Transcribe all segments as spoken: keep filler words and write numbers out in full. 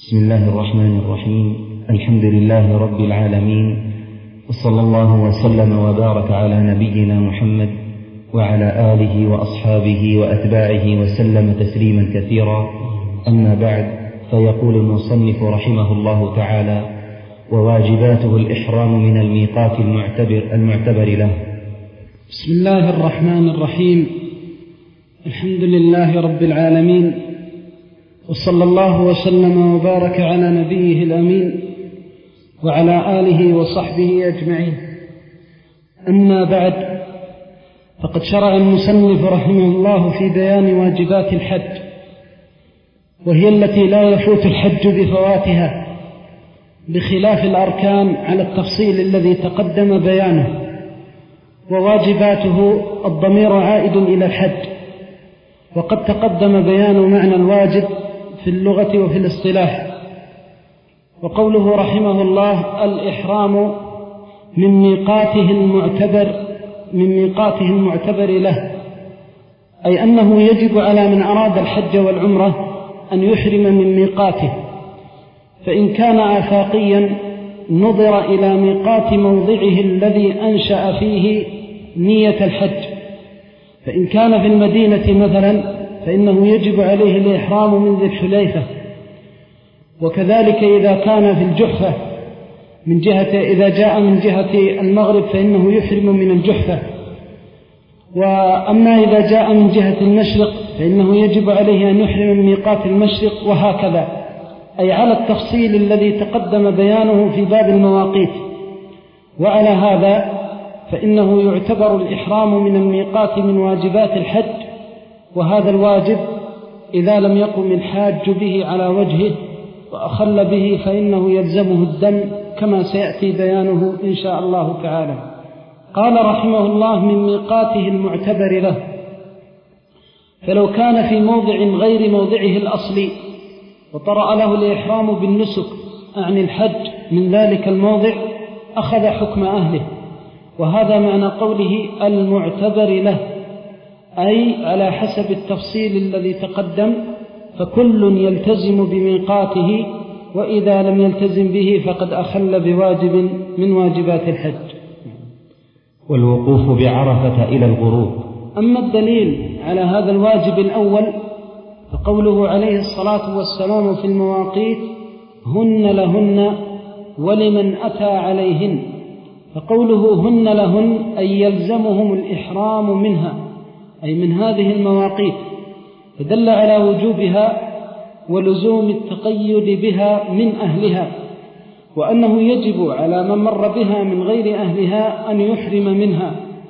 بسم الله الرحمن الرحيم. الحمد لله رب العالمين، وصلى الله وسلم وبارك على نبينا محمد وعلى آله وأصحابه وأتباعه وسلم تسليما كثيرا. أما بعد، فيقول المصنف رحمه الله تعالى: وواجباته الإحرام من الميقات المعتبر, المعتبر له. بسم الله الرحمن الرحيم. الحمد لله رب العالمين، وصلى الله وسلم وبارك على نبيه الأمين وعلى آله وصحبه أجمعين. أما بعد، فقد شرع المصنف رحمه الله في بيان واجبات الحج، وهي التي لا يفوت الحج بفواتها، بخلاف الأركان على التفصيل الذي تقدم بيانه. وواجباته الضمير عائد إلى الحج، وقد تقدم بيان معنى الواجب في اللغة وفي الاصطلاح. وقوله رحمه الله: الإحرام من ميقاته المعتبر من ميقاته المعتبر له، أي أنه يجب على من أراد الحج والعمرة أن يحرم من ميقاته، فإن كان آفاقيا نظر إلى ميقات موضعه الذي أنشأ فيه نية الحج، فإن كان في المدينة مثلا فإنه يجب عليه الإحرام من ذي الحليفة، وكذلك إذا كان في الجحفة من جهة إذا جاء من جهة المغرب فإنه يحرم من الجحفة، وأما إذا جاء من جهة المشرق فإنه يجب عليه أن يحرم من ميقات المشرق، وهكذا، أي على التفصيل الذي تقدم بيانه في باب المواقيت. وعلى هذا فإنه يعتبر الإحرام من الميقات من واجبات الحج، وهذا الواجب إذا لم يقم الحاج به على وجهه وأخل به فإنه يلزمه الدم، كما سيأتي بيانه إن شاء الله تعالى. قال رحمه الله: من ميقاته المعتبر له. فلو كان في موضع غير موضعه الأصلي وطرأ له الإحرام بالنسك عن الحج من ذلك الموضع، أخذ حكم أهله، وهذا معنى قوله المعتبر له، أي على حسب التفصيل الذي تقدم، فكل يلتزم بميقاته، وإذا لم يلتزم به فقد أخل بواجب من واجبات الحج. والوقوف بعرفة إلى الغروب. أما الدليل على هذا الواجب الأول فقوله عليه الصلاة والسلام في المواقيت: هن لهن ولمن أتى عليهن. فقوله هن لهن أي يلزمهم الإحرام منها، أي من هذه المواقيت، فدل على وجوبها ولزوم التقيد بها من أهلها، وأنه يجب على من مر بها من غير أهلها أن يحرم منها.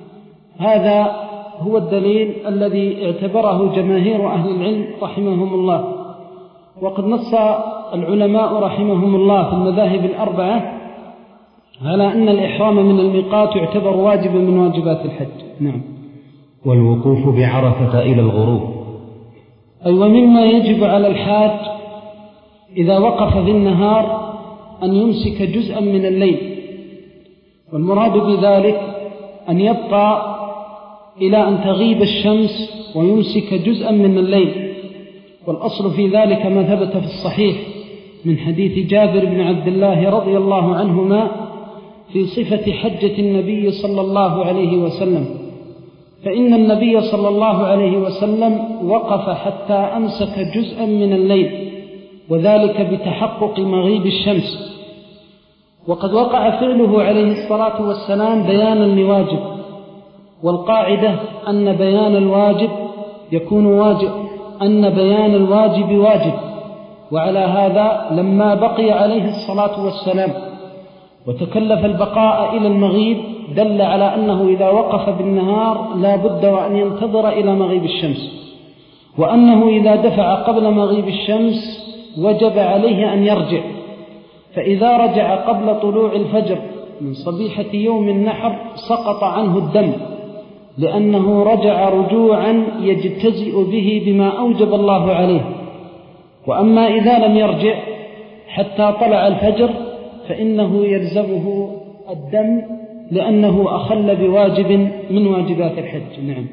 هذا هو الدليل الذي اعتبره جماهير أهل العلم رحمهم الله. وقد نص العلماء رحمهم الله في المذاهب الأربعة على أن الإحرام من الميقات يعتبر واجبا من واجبات الحج. نعم. والوقوف بعرفة إلى الغروب. أي ومما يجب على الحاج إذا وقف في النهار أن يمسك جزءا من الليل، والمراد بذلك أن يبقى إلى أن تغيب الشمس ويمسك جزءا من الليل. والأصل في ذلك ما ثبت في الصحيح من حديث جابر بن عبد الله رضي الله عنهما في صفة حجة النبي صلى الله عليه وسلم، فإن النبي صلى الله عليه وسلم وقف حتى أمسك جزءا من الليل، وذلك بتحقق مغيب الشمس. وقد وقع فعله عليه الصلاة والسلام بيانا لواجب، والقاعدة أن بيان الواجب يكون واجب أن بيان الواجب واجب. وعلى هذا لما بقي عليه الصلاة والسلام وتكلف البقاء إلى المغيب دل على أنه إذا وقف بالنهار لا بد وأن ينتظر إلى مغيب الشمس، وأنه إذا دفع قبل مغيب الشمس وجب عليه أن يرجع، فإذا رجع قبل طلوع الفجر من صبيحة يوم النحر سقط عنه الدم، لأنه رجع رجوعا يجتزئ به بما أوجب الله عليه. وأما إذا لم يرجع حتى طلع الفجر فإنه يلزمه الدم، لأنه أخل بواجب من واجبات الحج. نعم.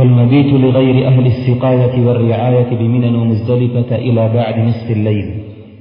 والمبيت لغير أهل السقاية والرعاية بمنى ومزدلفة إلى بعد نصف الليل.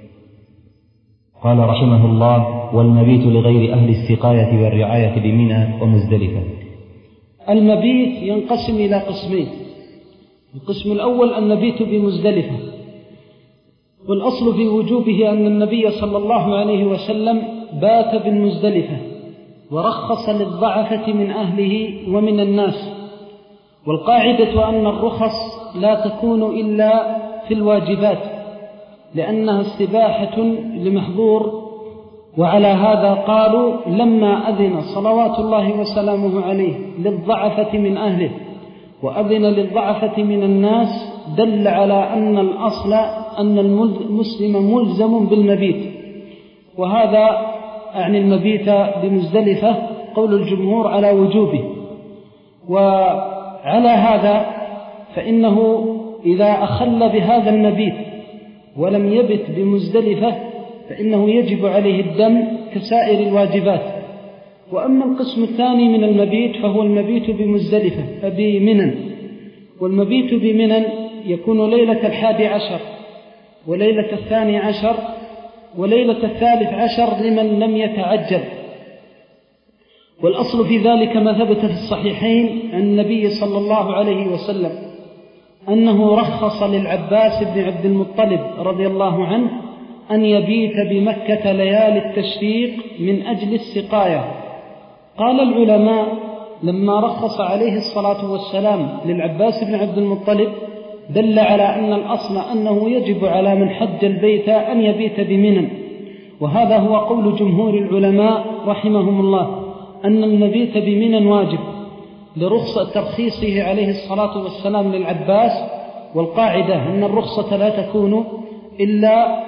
قال رحمه الله: والمبيت لغير أهل السقاية والرعاية بمنى ومزدلفة. المبيت ينقسم إلى قسمين. القسم الأول المبيت بمزدلفة، والأصل في وجوبه أن النبي صلى الله عليه وسلم بات بالمزدلفة ورخص للضعفة من أهله ومن الناس. والقاعدة أن الرخص لا تكون إلا في الواجبات لأنها استباحة لمحظور. وعلى هذا قالوا لما أذن صلوات الله وسلامه عليه للضعفة من أهله وأذن للضعفة من الناس دل على أن الأصل أن المسلم ملزم بالمبيت. وهذا أعني المبيت بمزدلفة قول الجمهور على وجوبه. وعلى هذا فإنه إذا أخل بهذا المبيت ولم يبت بمزدلفة فإنه يجب عليه الدم كسائر الواجبات. وأما القسم الثاني من المبيت فهو المبيت بمزدلفة بمنى. والمبيت بمنى يكون ليلة الحادي عشر وليلة الثاني عشر وليلة الثالث عشر لمن لم يتعجل. والأصل في ذلك ما ثبت في الصحيحين عن النبي صلى الله عليه وسلم أنه رخص للعباس بن عبد المطلب رضي الله عنه أن يبيت بمكة ليالي التشريق من أجل السقاية. قال العلماء لما رخص عليه الصلاة والسلام للعباس بن عبد المطلب دل على أن الأصل أنه يجب على من حج البيت أن يبيت بمنى. وهذا هو قول جمهور العلماء رحمهم الله أن المبيت بمنى واجب لرخصة ترخيصه عليه الصلاة والسلام للعباس. والقاعدة أن الرخصة لا تكون إلا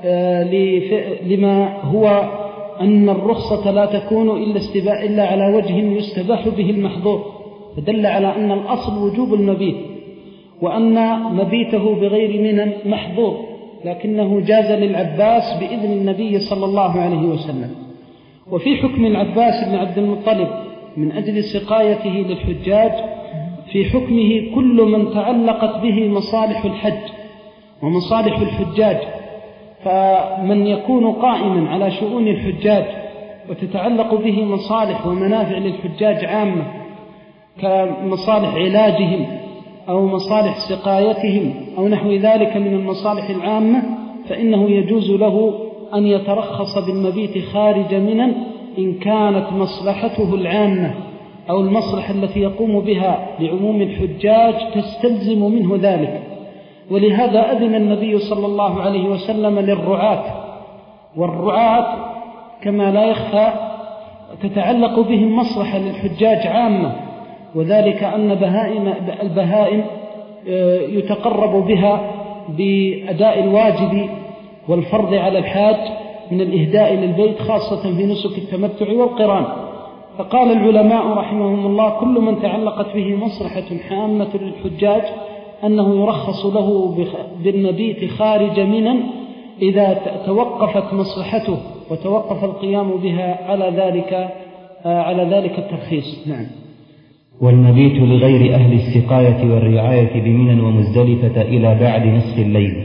لما هو أن الرخصة لا تكون إلا استباء إلا على وجه يستباح به المحظور، فدل على أن الأصل وجوب المبيت، وأن مبيته بغير منى محظور، لكنه جاز للعباس بإذن النبي صلى الله عليه وسلم. وفي حكم العباس بن عبد المطلب من أجل سقايته للحجاج في حكمه كل من تعلقت به مصالح الحج ومصالح الحجاج. فمن يكون قائما على شؤون الحجاج وتتعلق به مصالح ومنافع للحجاج عامة كمصالح علاجهم أو مصالح سقايتهم أو نحو ذلك من المصالح العامة، فإنه يجوز له أن يترخص بالمبيت خارج منى إن كانت مصلحته العامة أو المصلحة التي يقوم بها لعموم الحجاج تستلزم منه ذلك. ولهذا أذن النبي صلى الله عليه وسلم للرعاة، والرعاة كما لا يخفى تتعلق بهم مصلحة للحجاج عامة، وذلك أن بهائم البهائم يتقرب بها بأداء الواجب والفرض على الحاج من الإهداء للبيت خاصة في نسك التمتع والقران. فقال العلماء رحمهم الله كل من تعلقت به مصلحة حامة للحجاج أنه يرخص له بالمبيت خارج منى إذا توقفت مصلحته وتوقف القيام بها على ذلك على ذلك الترخيص. نعم. والمبيت لغير أهل السقاية والرعاية بمنى ومزدلفة إلى بعد نصف الليل.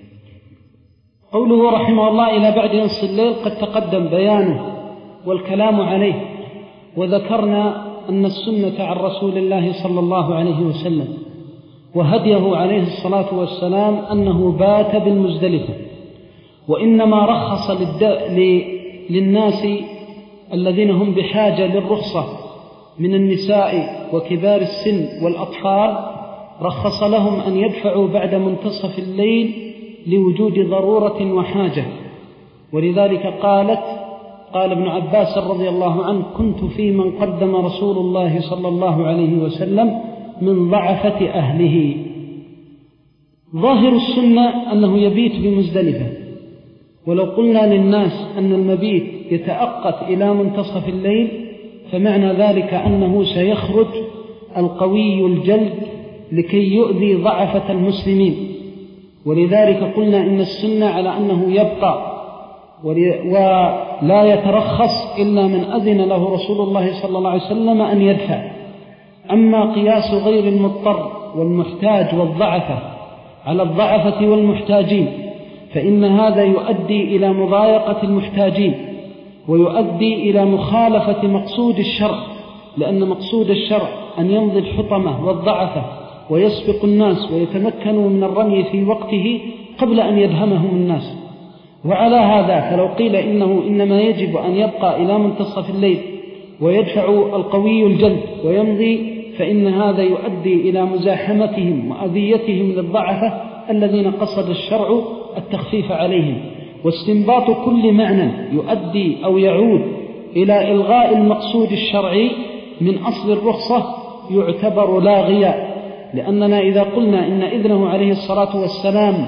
قوله رحمه الله إلى بعد نصف الليل قد تقدم بيانه والكلام عليه، وذكرنا أن السنة عن رسول الله صلى الله عليه وسلم وهديه عليه الصلاة والسلام أنه بات بالمزدلفة، وإنما رخص للناس الذين هم بحاجة للرخصة من النساء وكبار السن والأطفال، رخص لهم أن يدفعوا بعد منتصف الليل لوجود ضرورة وحاجة. ولذلك قالت قال ابن عباس رضي الله عنه كنت في من قدم رسول الله صلى الله عليه وسلم من ضعفة أهله. ظاهر السنة أنه يبيت بمزدلفة، ولو قلنا للناس أن المبيت يتأقت إلى منتصف الليل فمعنى ذلك أنه سيخرج القوي الجلد لكي يؤذي ضعفة المسلمين. ولذلك قلنا إن السنة على أنه يبقى ولا يترخص إلا من أذن له رسول الله صلى الله عليه وسلم أن يدفع. أما قياس غير المضطر والمحتاج والضعفة على الضعفة والمحتاجين فإن هذا يؤدي إلى مضايقة المحتاجين ويؤدي إلى مخالفة مقصود الشرع، لأن مقصود الشرع أن يمضي الحطمة والضعفة ويسبق الناس ويتمكنوا من الرمي في وقته قبل أن يدهمهم الناس. وعلى هذا فلو قيل إنه إنما يجب أن يبقى إلى منتصف الليل ويدفع القوي الجلد ويمضي، فإن هذا يؤدي إلى مزاحمتهم وأذيتهم للضعفة الذين قصد الشرع التخفيف عليهم. واستنباط كل معنى يؤدي أو يعود إلى إلغاء المقصود الشرعي من أصل الرخصة يعتبر لاغيا، لأننا إذا قلنا إن إذنه عليه الصلاة والسلام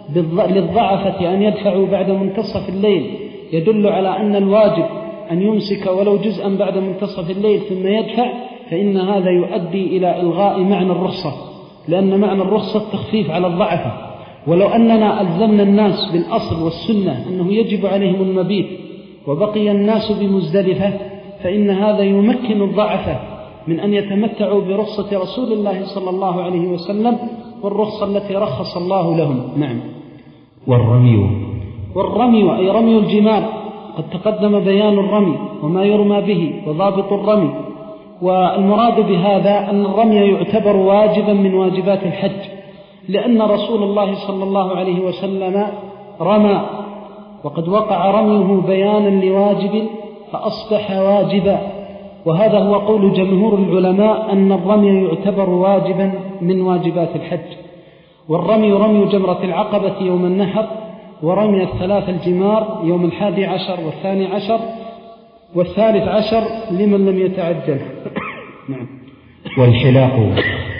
للضعفة أن يدفعوا بعد منتصف الليل يدل على أن الواجب أن يمسك ولو جزءا بعد منتصف الليل ثم يدفع، فإن هذا يؤدي إلى إلغاء معنى الرخصة، لأن معنى الرخصة التخفيف على الضعفة. ولو أننا ألزمنا الناس بالأصل والسنة أنه يجب عليهم المبيت وبقي الناس بمزدلفة، فإن هذا يمكن الضعفة من أن يتمتعوا برخصة رسول الله صلى الله عليه وسلم والرخصة التي رخص الله لهم. نعم. والرمي والرمي أي رمي الجمار، قد تقدم بيان الرمي وما يرمى به وضابط الرمي. والمراد بهذا أن الرمي يعتبر واجبا من واجبات الحج، لأن رسول الله صلى الله عليه وسلم رمى، وقد وقع رميه بيانا لواجب فأصبح واجبا. وهذا هو قول جمهور العلماء أن الرمي يعتبر واجبا من واجبات الحج. والرمي رمي جمرة العقبة يوم النحر، ورمي الثلاث الجمار يوم الحادي عشر والثاني عشر والثالث عشر لمن لم يتعجل. نعم. والحلاق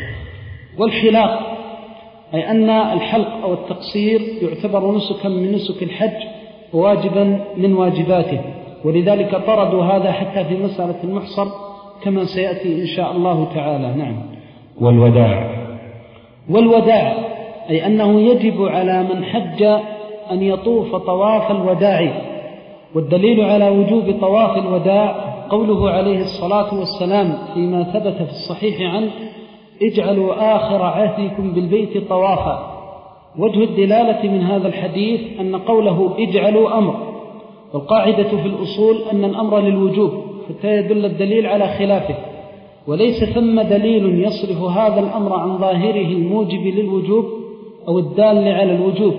والحلاق أي أن الحلق أو التقصير يعتبر نسكا من نسك الحج وواجبا من واجباته، ولذلك طردوا هذا حتى في مسألة المحصر كما سيأتي إن شاء الله تعالى. نعم. والوداع والوداع أي أنه يجب على من حج أن يطوف طواف الوداع. والدليل على وجوب طواف الوداع قوله عليه الصلاة والسلام فيما ثبت في الصحيح عنه: اجعلوا آخر عهدكم بالبيت طوافا. وجه الدلالة من هذا الحديث أن قوله اجعلوا أمر، والقاعدة في الأصول أن الأمر للوجوب حتى يدل الدليل على خلافه، وليس ثم دليل يصرف هذا الأمر عن ظاهره الموجب للوجوب أو الدال على الوجوب.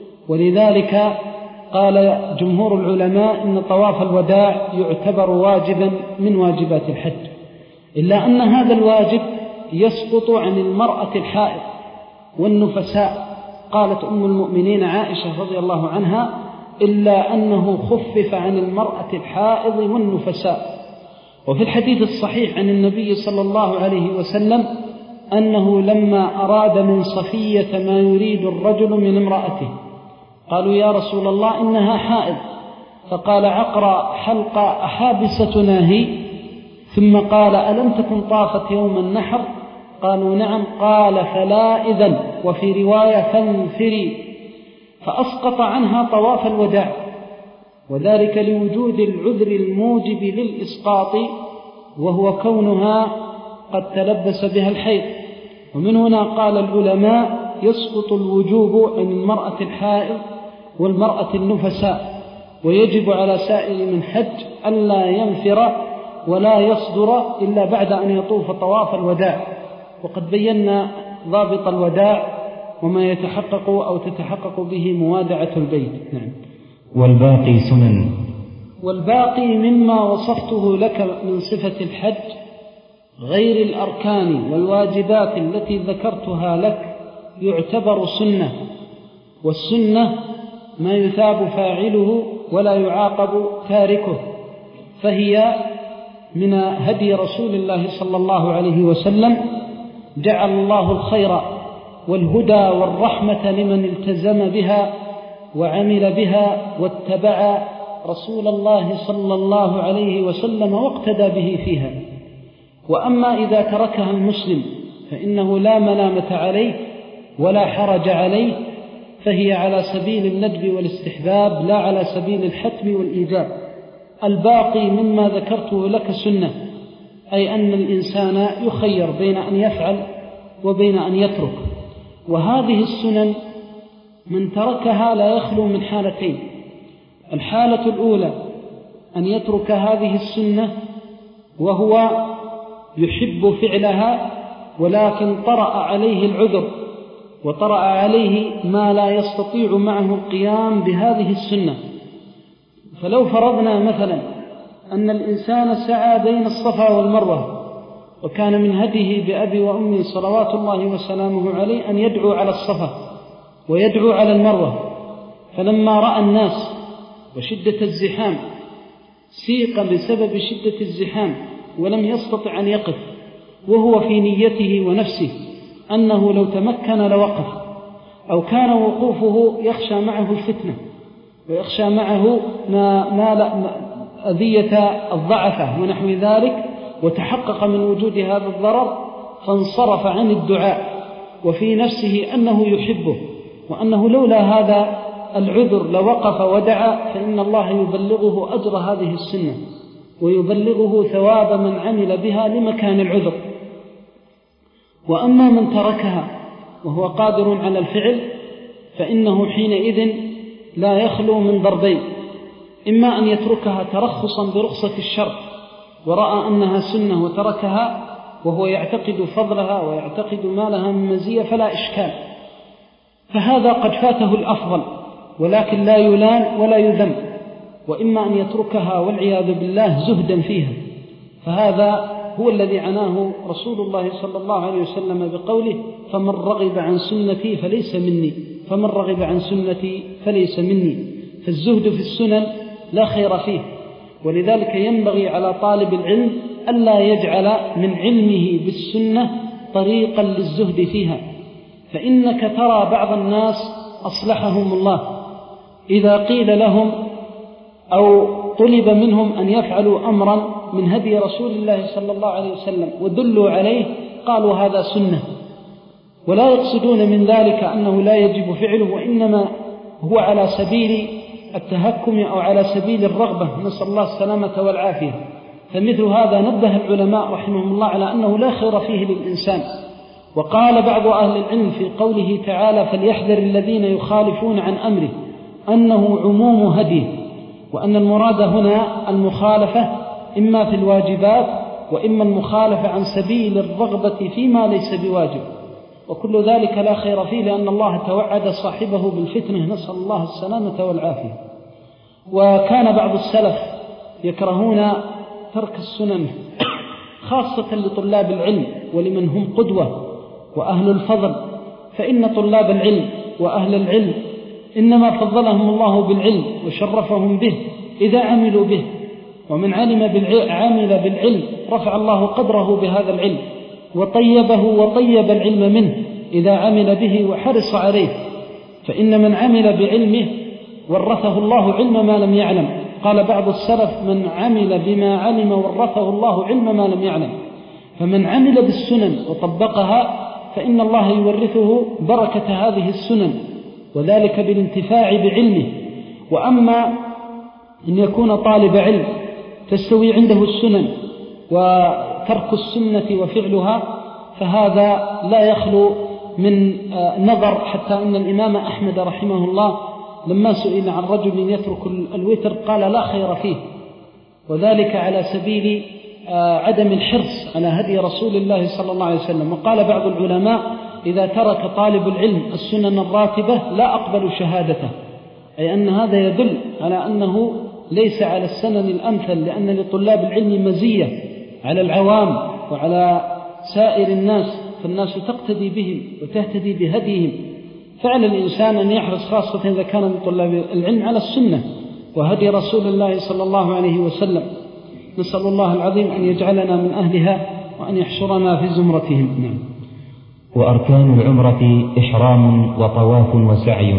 ولذلك قال جمهور العلماء إن طواف الوداع يعتبر واجبا من واجبات الحج، إلا أن هذا الواجب يسقط عن المرأة الحائض والنفساء. قالت أم المؤمنين عائشة رضي الله عنها: إلا أنه خفف عن المرأة الحائض والنفساء. وفي الحديث الصحيح عن النبي صلى الله عليه وسلم أنه لما أراد من صفية ما يريد الرجل من امرأته قالوا: يا رسول الله إنها حائض. فقال: عقر حلق أحابستنا هي؟ ثم قال: ألم تكن طافت يوم النحر؟ قالوا: نعم. قال: فلا إذن. وفي رواية: فانفري. فأسقط عنها طواف الوداع، وذلك لوجود العذر الموجب للإسقاط، وهو كونها قد تلبس بها الحيض. ومن هنا قال العلماء: يسقط الوجوب عن المرأة الحائض والمرأة النفساء، ويجب على سائر من حج ألا ينفر ولا يصدر إلا بعد أن يطوف طواف الوداع. وقد بينا ضابط الوداع وما يتحقق أو تتحقق به موادعة البيت. نعم. والباقي سنن. والباقي مما وصفته لك من صفة الحج غير الأركان والواجبات التي ذكرتها لك يعتبر سنة، والسنة ما يثاب فاعله ولا يعاقب تاركه، فهي من هدي رسول الله صلى الله عليه وسلم. جعل الله الخير والهدى والرحمة لمن التزم بها وعمل بها واتبع رسول الله صلى الله عليه وسلم واقتدى به فيها. وأما إذا تركها المسلم فإنه لا ملامة عليه ولا حرج عليه، فهي على سبيل الندب والاستحباب لا على سبيل الحتم والإيجاب. الباقي مما ذكرته لك سنة، أي أن الإنسان يخير بين أن يفعل وبين أن يترك. وهذه السنن من تركها لا يخلو من حالتين. الحالة الأولى أن يترك هذه السنة وهو يحب فعلها، ولكن طرأ عليه العذر وطرأ عليه ما لا يستطيع معه القيام بهذه السنة. فلو فرضنا مثلا أن الإنسان سعى بين الصفا والمروة، وكان من هديه بأبي وأمي صلوات الله وسلامه عليه أن يدعو على الصفا ويدعو على المروة، فلما رأى الناس وشدة الزحام سيق بسبب شدة الزحام ولم يستطع أن يقف، وهو في نيته ونفسه أنه لو تمكن لوقف، أو كان وقوفه يخشى معه الفتنة ويخشى معه ما ما أذية الضعفة ونحو ذلك، وتحقق من وجود هذا الضرر فانصرف عن الدعاء وفي نفسه أنه يحبه، وأنه لولا هذا العذر لوقف ودعا، فإن الله يبلغه أجر هذه السنة ويبلغه ثواب من عمل بها لمكان العذر. وأما من تركها وهو قادر على الفعل فإنه حينئذ لا يخلو من ضربين: إما أن يتركها ترخصا برخصة الشرع ورأى أنها سنة وتركها وهو يعتقد فضلها ويعتقد ما لها من مزية فلا إشكال، فهذا قد فاته الأفضل ولكن لا يلان ولا يذم. وإما أن يتركها والعياذ بالله زهدا فيها، فهذا هو الذي عناه رسول الله صلى الله عليه وسلم بقوله: فمن رغب عن سنتي فليس مني فمن رغب عن سنتي فليس مني. فالزهد في السنن لا خير فيه، ولذلك ينبغي على طالب العلم ألا يجعل من علمه بالسنة طريقا للزهد فيها، فإنك ترى بعض الناس أصلحهم الله إذا قيل لهم أو طلب منهم أن يفعلوا أمرا من هدي رسول الله صلى الله عليه وسلم ودلوا عليه قالوا هذا سنة، ولا يقصدون من ذلك أنه لا يجب فعله، وإنما هو على سبيل التهكم أو على سبيل الرغبة، نسأل الله السلامة والعافية. فمثل هذا نبه العلماء رحمهم الله على أنه لا خير فيه للإنسان. وقال بعض أهل العلم في قوله تعالى: فليحذر الذين يخالفون عن أمره، أنه عموم هديه، وأن المراد هنا المخالفة إما في الواجبات وإما المخالفة عن سبيل الرغبة فيما ليس بواجب، وكل ذلك لا خير فيه، لأن الله توعد صاحبه بالفتنة، نسأل الله السلامة والعافية. وكان بعض السلف يكرهون ترك السنن خاصة لطلاب العلم ولمن هم قدوة وأهل الفضل، فإن طلاب العلم وأهل العلم إنما فضلهم الله بالعلم وشرفهم به إذا عملوا به، ومن علم عمل بالعلم رفع الله قدره بهذا العلم وطيبه وطيب العلم منه إذا عمل به وحرص عليه، فإن من عمل بعلمه ورثه الله علم ما لم يعلم. قال بعض السلف: من عمل بما علم ورثه الله علم ما لم يعلم. فمن عمل بالسنن وطبقها فإن الله يورثه بركة هذه السنن، وذلك بالانتفاع بعلمه. وأما أن يكون طالب علم تستوي عنده السنن وترك السنة وفعلها، فهذا لا يخلو من نظر، حتى أن الإمام أحمد رحمه الله لما سئل عن رجل يترك الوتر قال لا خير فيه، وذلك على سبيل عدم الحرص على هدي رسول الله صلى الله عليه وسلم. وقال بعض العلماء: إذا ترك طالب العلم السنن الراتبة لا أقبل شهادته، أي أن هذا يدل على أنه ليس على السنن الأمثل، لأن لطلاب العلم مزية على العوام وعلى سائر الناس، فالناس تقتدي بهم وتهتدي بهديهم. فعلى الإنسان أن يحرص خاصة إذا كان لطلاب العلم على السنة وهدي رسول الله صلى الله عليه وسلم. نسأل الله العظيم أن يجعلنا من أهلها وأن يحشرنا في زمرتهم. نعم. وأركان العمرة إحرام وطواف وسعي.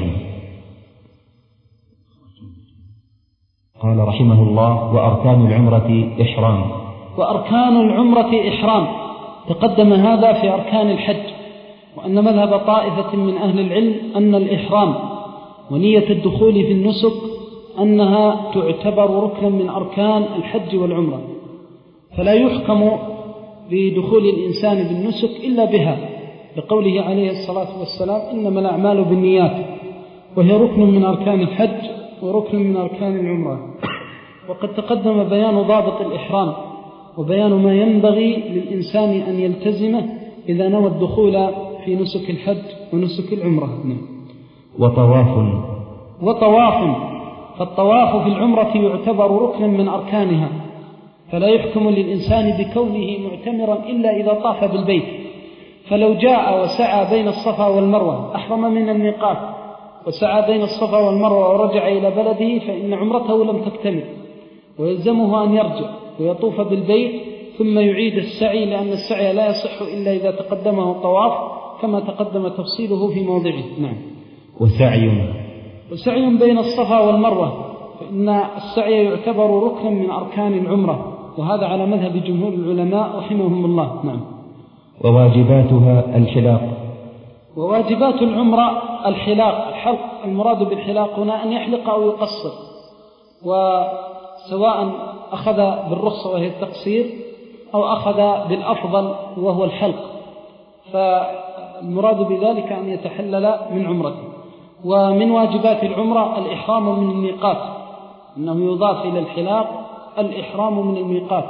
قال رحمه الله: وأركان العمرة إحرام. وأركان العمرة إحرام، تقدم هذا في أركان الحج، وأن مذهب طائفة من أهل العلم أن الإحرام ونية الدخول في النسك أنها تعتبر ركنا من أركان الحج والعمرة، فلا يحكم بدخول الإنسان بالنسك إلا بها، لقوله عليه الصلاة والسلام: إنما الأعمال بالنيات. وهي ركن من أركان الحج وركن من أركان العمرة. وقد تقدم بيان ضابط الإحرام وبيان ما ينبغي للإنسان أن يلتزمه إذا نوى الدخول في نسك الحج ونسك العمرة. وطواف وطواف فالطواف في العمرة يعتبر ركنا من أركانها، فلا يحكم للإنسان بكونه معتمرا إلا إذا طاف بالبيت. فلو جاء وسعى بين الصفا والمروة، أحرم من الميقات وسعى بين الصفا والمروة ورجع إلى بلده، فإن عمرته لم تكتمل، ويلزمه أن يرجع ويطوف بالبيت ثم يعيد السعي، لأن السعي لا يصح إلا إذا تقدمه الطواف كما تقدم تفصيله في موضعه. نعم. وسعي وسعي بين الصفا والمروة، فإن السعي يعتبر ركنا من أركان العمرة، وهذا على مذهب جمهور العلماء رحمهم الله. نعم. وواجباتها الحلاق. وواجبات العمرة الحلاق. الحلق المراد بالحلاق هنا أن يحلق أو يقصر، وسواء أخذ بالرخصة وهي التقصير أو أخذ بالأفضل وهو الحلق، فالمراد بذلك أن يتحلل من عمرته. ومن واجبات العمرة الإحرام من الميقات، أنه يضاف إلى الحلاق الإحرام من الميقات،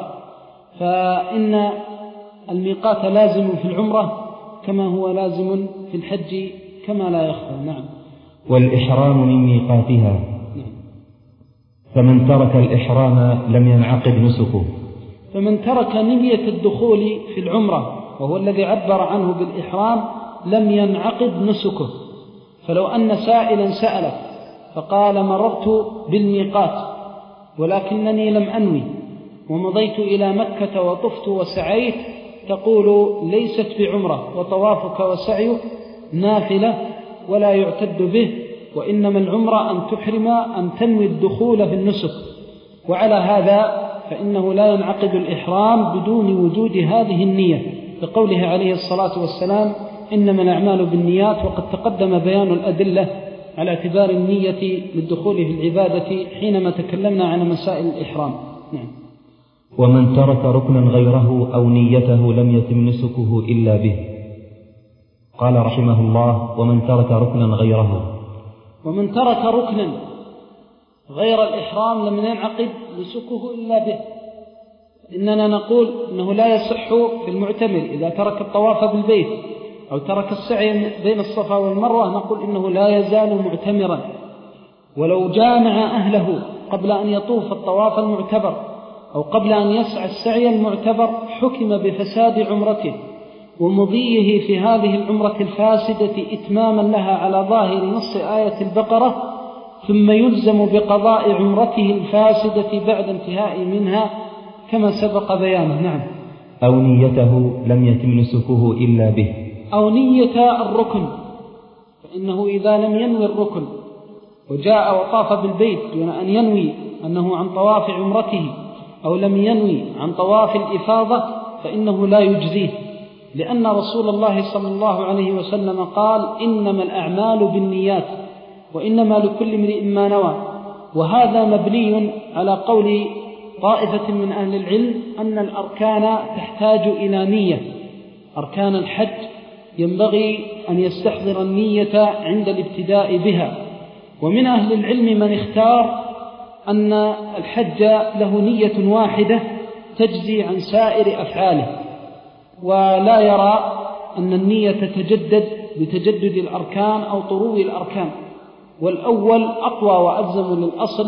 فإن الميقات لازم في العمرة كما هو لازم في الحج كما لا يخفى. نعم. والإحرام من ميقاتها. نعم. فمن ترك الإحرام لم ينعقد نسكه. فمن ترك نية الدخول في العمرة وهو الذي عبر عنه بالإحرام لم ينعقد نسكه. فلو أن سائلا سألك فقال مررت بالميقات ولكنني لم أنوي ومضيت إلى مكة وطفت وسعيت، تقول ليست بعمرة، وطوافك وسعيك نافلة ولا يعتد به، وإنما العمرة أن تحرم أن تنوي الدخول في النسك. وعلى هذا فإنه لا ينعقد الإحرام بدون وجود هذه النية، لقوله عليه الصلاة والسلام إنما الأعمال بالنيات. وقد تقدم بيان الأدلة على اعتبار النية للدخول في العبادة حينما تكلمنا عن مسائل الإحرام. نعم. ومن ترك ركنا غيره أو نيته لم يتم نسكه إلا به. قال رحمه الله: ومن ترك ركنا غيره. ومن ترك ركنا غير الإحرام لم ينعقد نسكه إلا به. إننا نقول إنه لا يصح في المعتمر إذا ترك الطواف بالبيت أو ترك السعي بين الصفا والمروة، نقول إنه لا يزال معتمرا، ولو جامع أهله قبل أن يطوف الطواف المعتبر أو قبل أن يسعى السعي المعتبر حكم بفساد عمرته ومضيه في هذه العمرة الفاسدة إتماما لها على ظاهر نص آية البقرة، ثم يلزم بقضاء عمرته الفاسدة بعد انتهاء منها كما سبق بيانه. نعم. أو نيته لم يتم نسكه إلا به. أو نية الركن، فإنه إذا لم ينوي الركن وجاء وطاف بالبيت دون أن ينوي أنه عن طواف عمرته أو لم ينوي عن طواف الإفاضة فإنه لا يجزيه، لأن رسول الله صلى الله عليه وسلم قال إنما الأعمال بالنيات وإنما لكل امرئ ما نوى. وهذا مبني على قول طائفة من أهل العلم أن الأركان تحتاج إلى نية. أركان الحج ينبغي أن يستحضر النية عند الابتداء بها. ومن أهل العلم من اختار أن الحج له نية واحدة تجزي عن سائر أفعاله، ولا يرى أن النية تتجدد بتجدد الأركان أو طرو الأركان، والأول أقوى وألزم للأصل.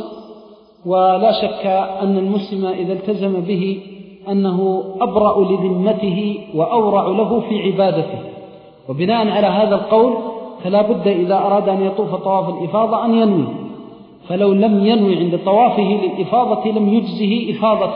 ولا شك أن المسلم إذا التزم به أنه أبرأ لذمته وأورع له في عبادته. وبناء على هذا القول فلا بد إذا أراد أن يطوف طواف الإفاضة أن ينوي، فلو لم ينوي عند طوافه للإفاضة لم يجزه إفاضة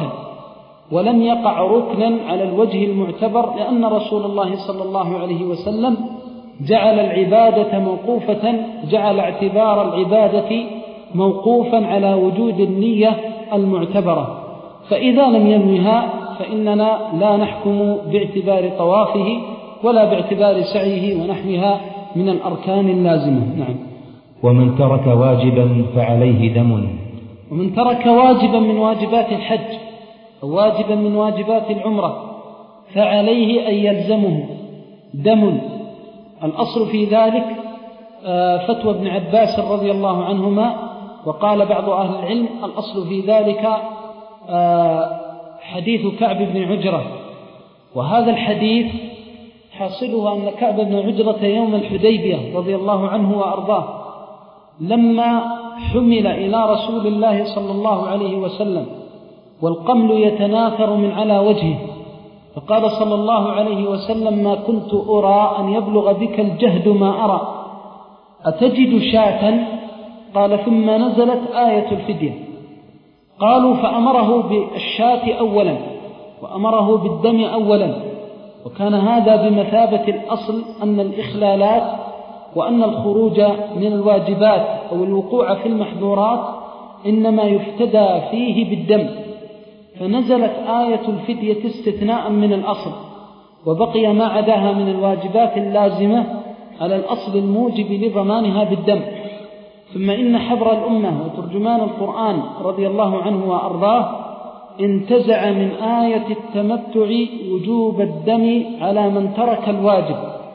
ولم يقع ركنا على الوجه المعتبر، لأن رسول الله صلى الله عليه وسلم جعل العبادة موقوفة جعل اعتبار العبادة موقوفا على وجود النية المعتبرة، فإذا لم ينويها فإننا لا نحكم باعتبار طوافه ولا باعتبار سعيه ونحوها من الأركان اللازمة. نعم. ومن ترك واجبا فعليه دم. ومن ترك واجبا من واجبات الحج أو واجبا من واجبات العمرة فعليه أن يلزمه دم. الأصل في ذلك فتوى ابن عباس رضي الله عنهما. وقال بعض أهل العلم الأصل في ذلك حديث كعب بن عجرة، وهذا الحديث حاصله أن كعب بن عجرة يوم الحديبية رضي الله عنه وأرضاه لما حمل إلى رسول الله صلى الله عليه وسلم والقمل يتناثر من على وجهه، فقال صلى الله عليه وسلم: ما كنت أرى أن يبلغ بك الجهد ما أرى، أتجد شاة؟ قال: ثم نزلت آية الفدية. قالوا: فأمره بالشاة أولا وأمره بالدم أولا، وكان هذا بمثابة الأصل أن الإخلالات وأن الخروج من الواجبات أو الوقوع في المحظورات إنما يفتدى فيه بالدم، فنزلت آية الفدية استثناء من الأصل، وبقي ما عداها من الواجبات اللازمة على الأصل الموجب لضمانها بالدم. ثم إن حبر الأمة وترجمان القرآن رضي الله عنه وأرضاه انتزع من آية التمتع وجوب الدم على من ترك الواجب،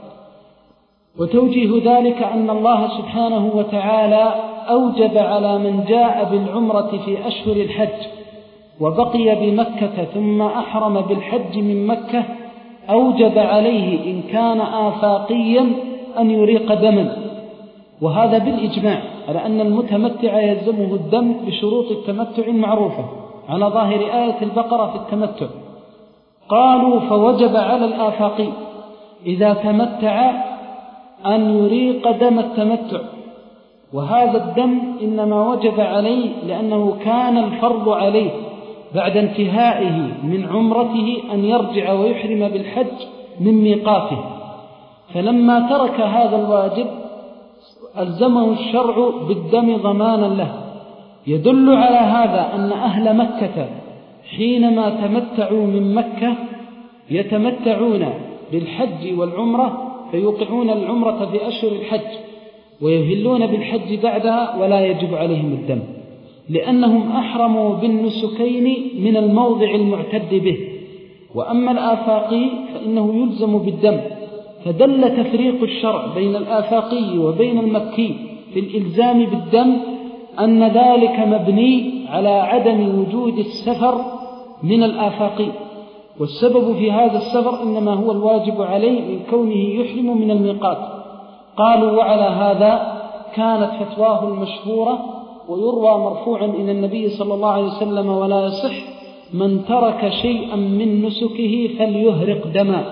وتوجيه ذلك أن الله سبحانه وتعالى أوجب على من جاء بالعمرة في أشهر الحج وبقي بمكة ثم أحرم بالحج من مكة، أوجب عليه إن كان آفاقيا أن يريق دما، وهذا بالإجماع على أن المتمتع يلزمه الدم بشروط التمتع المعروفة على ظاهر آية البقرة في التمتع. قالوا: فوجب على الآفاقي إذا تمتع أن يريق دم التمتع، وهذا الدم إنما وجب عليه لأنه كان الفرض عليه بعد انتهائه من عمرته أن يرجع ويحرم بالحج من ميقاته، فلما ترك هذا الواجب ألزمه الشرع بالدم ضمانا له. يدل على هذا أن أهل مكة حينما تمتعوا من مكة يتمتعون بالحج والعمرة، فيوقعون العمرة في أشهر الحج ويهلون بالحج بعدها ولا يجب عليهم الدم، لأنهم أحرموا بالنسكين من الموضع المعتد به. وأما الآفاقي فإنه يلزم بالدم، فدل تفريق الشرع بين الآفاقي وبين المكي في الإلزام بالدم أن ذلك مبني على عدم وجود السفر من الآفاقي، والسبب في هذا السفر إنما هو الواجب عليه من كونه يحرم من الميقات. قالوا: وعلى هذا كانت فتواه المشهورة، ويروى مرفوعا إلى النبي صلى الله عليه وسلم ولا يصح: من ترك شيئا من نسكه فليهرق دما.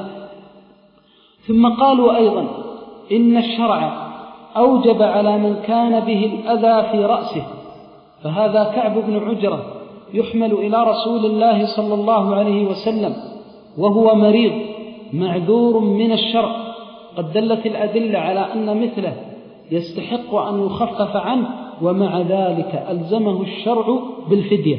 ثم قالوا أيضا: إن الشرع أوجب على من كان به الأذى في رأسه، فهذا كعب بن عجرة يحمل إلى رسول الله صلى الله عليه وسلم وهو مريض معذور من الشرع، قد دلت الأدلة على أن مثله يستحق أن يخفف عنه، ومع ذلك ألزمه الشرع بالفدية.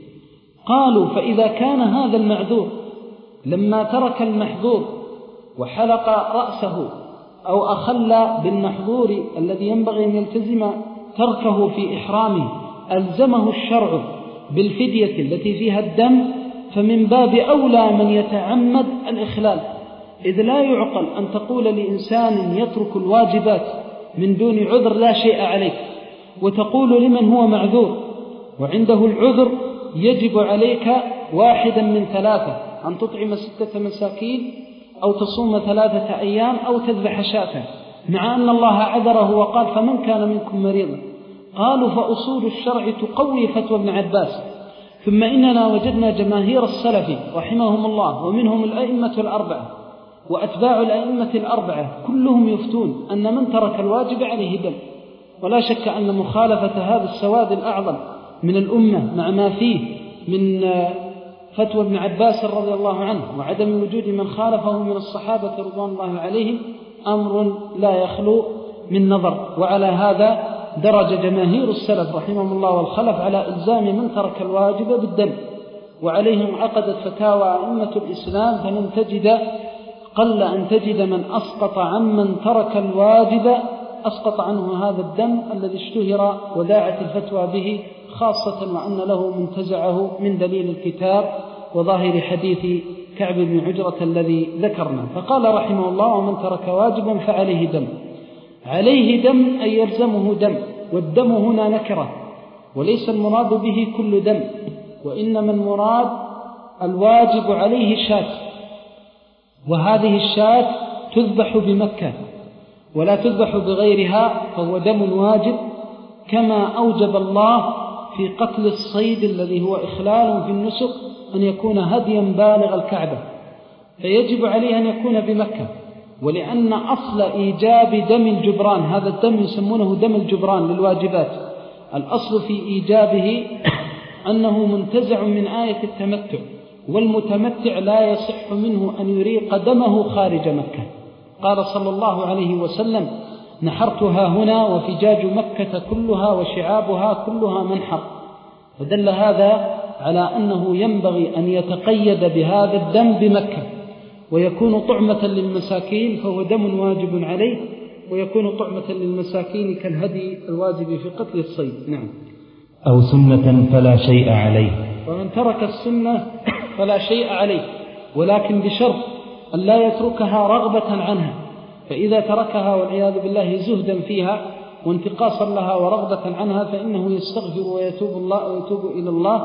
قالوا: فإذا كان هذا المعذور لما ترك المحظور وحلق رأسه أو أخل بالمحظور الذي ينبغي أن يلتزم تركه في إحرامه ألزمه الشرع بالفدية التي فيها الدم، فمن باب أولى من يتعمد الإخلال، إذ لا يعقل أن تقول لإنسان يترك الواجبات من دون عذر لا شيء عليك، وتقول لمن هو معذور وعنده العذر يجب عليك واحدا من ثلاثة: أن تطعم ستة مساكين أو تصوم ثلاثة أيام أو تذبح شاة، مع أن الله عذره وقال: فمن كان منكم مريضا. قالوا: فأصول الشرع تقوي فتوى ابن عباس. ثم إننا وجدنا جماهير السلف رحمهم الله ومنهم الأئمة الأربعة وأتباع الأئمة الأربعة كلهم يفتون أن من ترك الواجب عليه دم، ولا شك أن مخالفة هذا السواد الأعظم من الأمة مع ما فيه من فتوى ابن عباس رضي الله عنه وعدم وجود من خالفه من الصحابة رضوان الله عليهم أمر لا يخلو من نظر. وعلى هذا درج جماهير السلف رحمهم الله والخلف على إلزام من ترك الواجب بالدم، وعليهم عقدت فتاوى أئمة الإسلام، فلن تجد قل أن تجد من أسقط عمن ترك الواجب أسقط عنه هذا الدم الذي اشتهر وداعت الفتوى به، خاصة وأن له منتزعه من دليل الكتاب وظاهر حديث كعب بن عجرة الذي ذكرنا. فقال رحمه الله: ومن ترك واجبا فعليه دم. عليه دم أي يلزمه دم، والدم هنا نكرة وليس المراد به كل دم، وإنما المراد الواجب عليه شاة، وهذه الشاة تذبح بمكة ولا تذبح بغيرها، فهو دم واجب، كما أوجب الله في قتل الصيد الذي هو إخلال في النسك أن يكون هديا بالغ الكعبة، فيجب عليه أن يكون بمكة. ولأن أصل إيجاب دم الجبران، هذا الدم يسمونه دم الجبران للواجبات، الأصل في إيجابه أنه منتزع من آية التمتع، والمتمتع لا يصح منه أن يريق دمه خارج مكة. قال صلى الله عليه وسلم: نحرتها هنا وفجاج مكة كلها وشعابها كلها منحر. فدل هذا على أنه ينبغي أن يتقيد بهذا الدم بمكة، ويكون طعمة للمساكين، فهو دم واجب عليه، ويكون طعمة للمساكين كالهدي الواجب في قتل الصيد. نعم. أو سنة فلا شيء عليه. ومن ترك السنة فلا شيء عليه، ولكن بشرط أن لا يتركها رغبة عنها، فإذا تركها والعياذ بالله زهدا فيها وانتقاصا لها ورغبة عنها فإنه يستغفر ويتوب الله ويتوب إلى الله،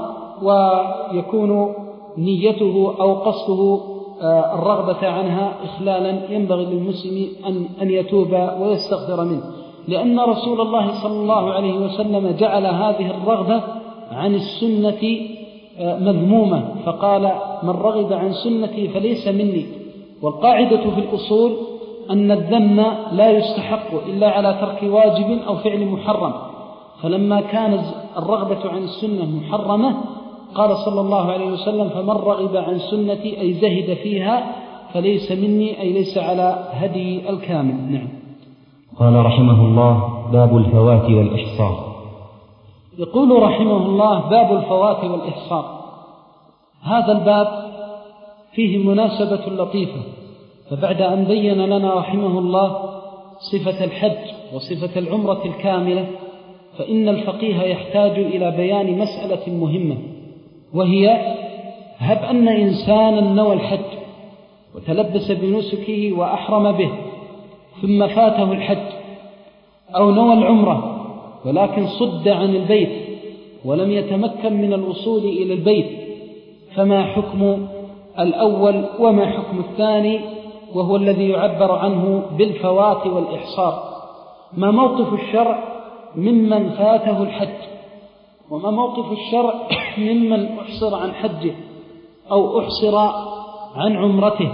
ويكون نيته أو قصده الرغبة عنها إخلالا، ينبغي للمسلم أن أن يتوب ويستغفر منه، لأن رسول الله صلى الله عليه وسلم جعل هذه الرغبة عن السنة مذمومة، فقال: من رغب عن سنتي فليس مني. والقاعدة في الأصول أن الذم لا يستحق إلا على ترك واجب أو فعل محرم، فلما كان الرغبة عن السنة محرمة قال صلى الله عليه وسلم: فمن رغب عن سنتي أي زهد فيها فليس مني، أي ليس على هدي الكامل. نعم. قال رحمه الله: باب الفوات والإحصار. يقول رحمه الله: باب الفوات والإحصار. هذا الباب فيه مناسبة لطيفة، فبعد أن بين لنا رحمه الله صفة الحج وصفة العمرة الكاملة، فإن الفقيه يحتاج إلى بيان مسألة مهمة، وهي: هب أن إنسانا نوى الحج وتلبس بنسكه وأحرم به، ثم فاته الحج، أو نوى العمرة ولكن صد عن البيت ولم يتمكن من الوصول إلى البيت، فما حكم الأول وما حكم الثاني، وهو الذي يعبر عنه بالفوات والإحصار؟ ما موقف الشرع ممن فاته الحج، وما موقف الشرع ممن أحصر عن حجه أو أحصر عن عمرته؟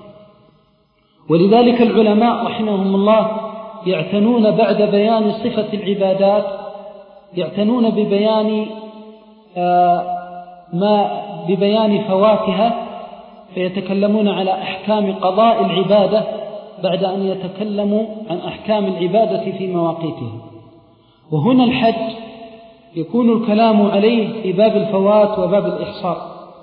ولذلك العلماء رحمهم الله يعتنون بعد بيان صفة العبادات، يعتنون ببيان آه ما ببيان فواتها، فيتكلمون على أحكام قضاء العبادة بعد أن يتكلموا عن أحكام العبادة في مواقيتها. وهنا الحج يكون الكلام عليه في باب الفوات وباب الإحصار.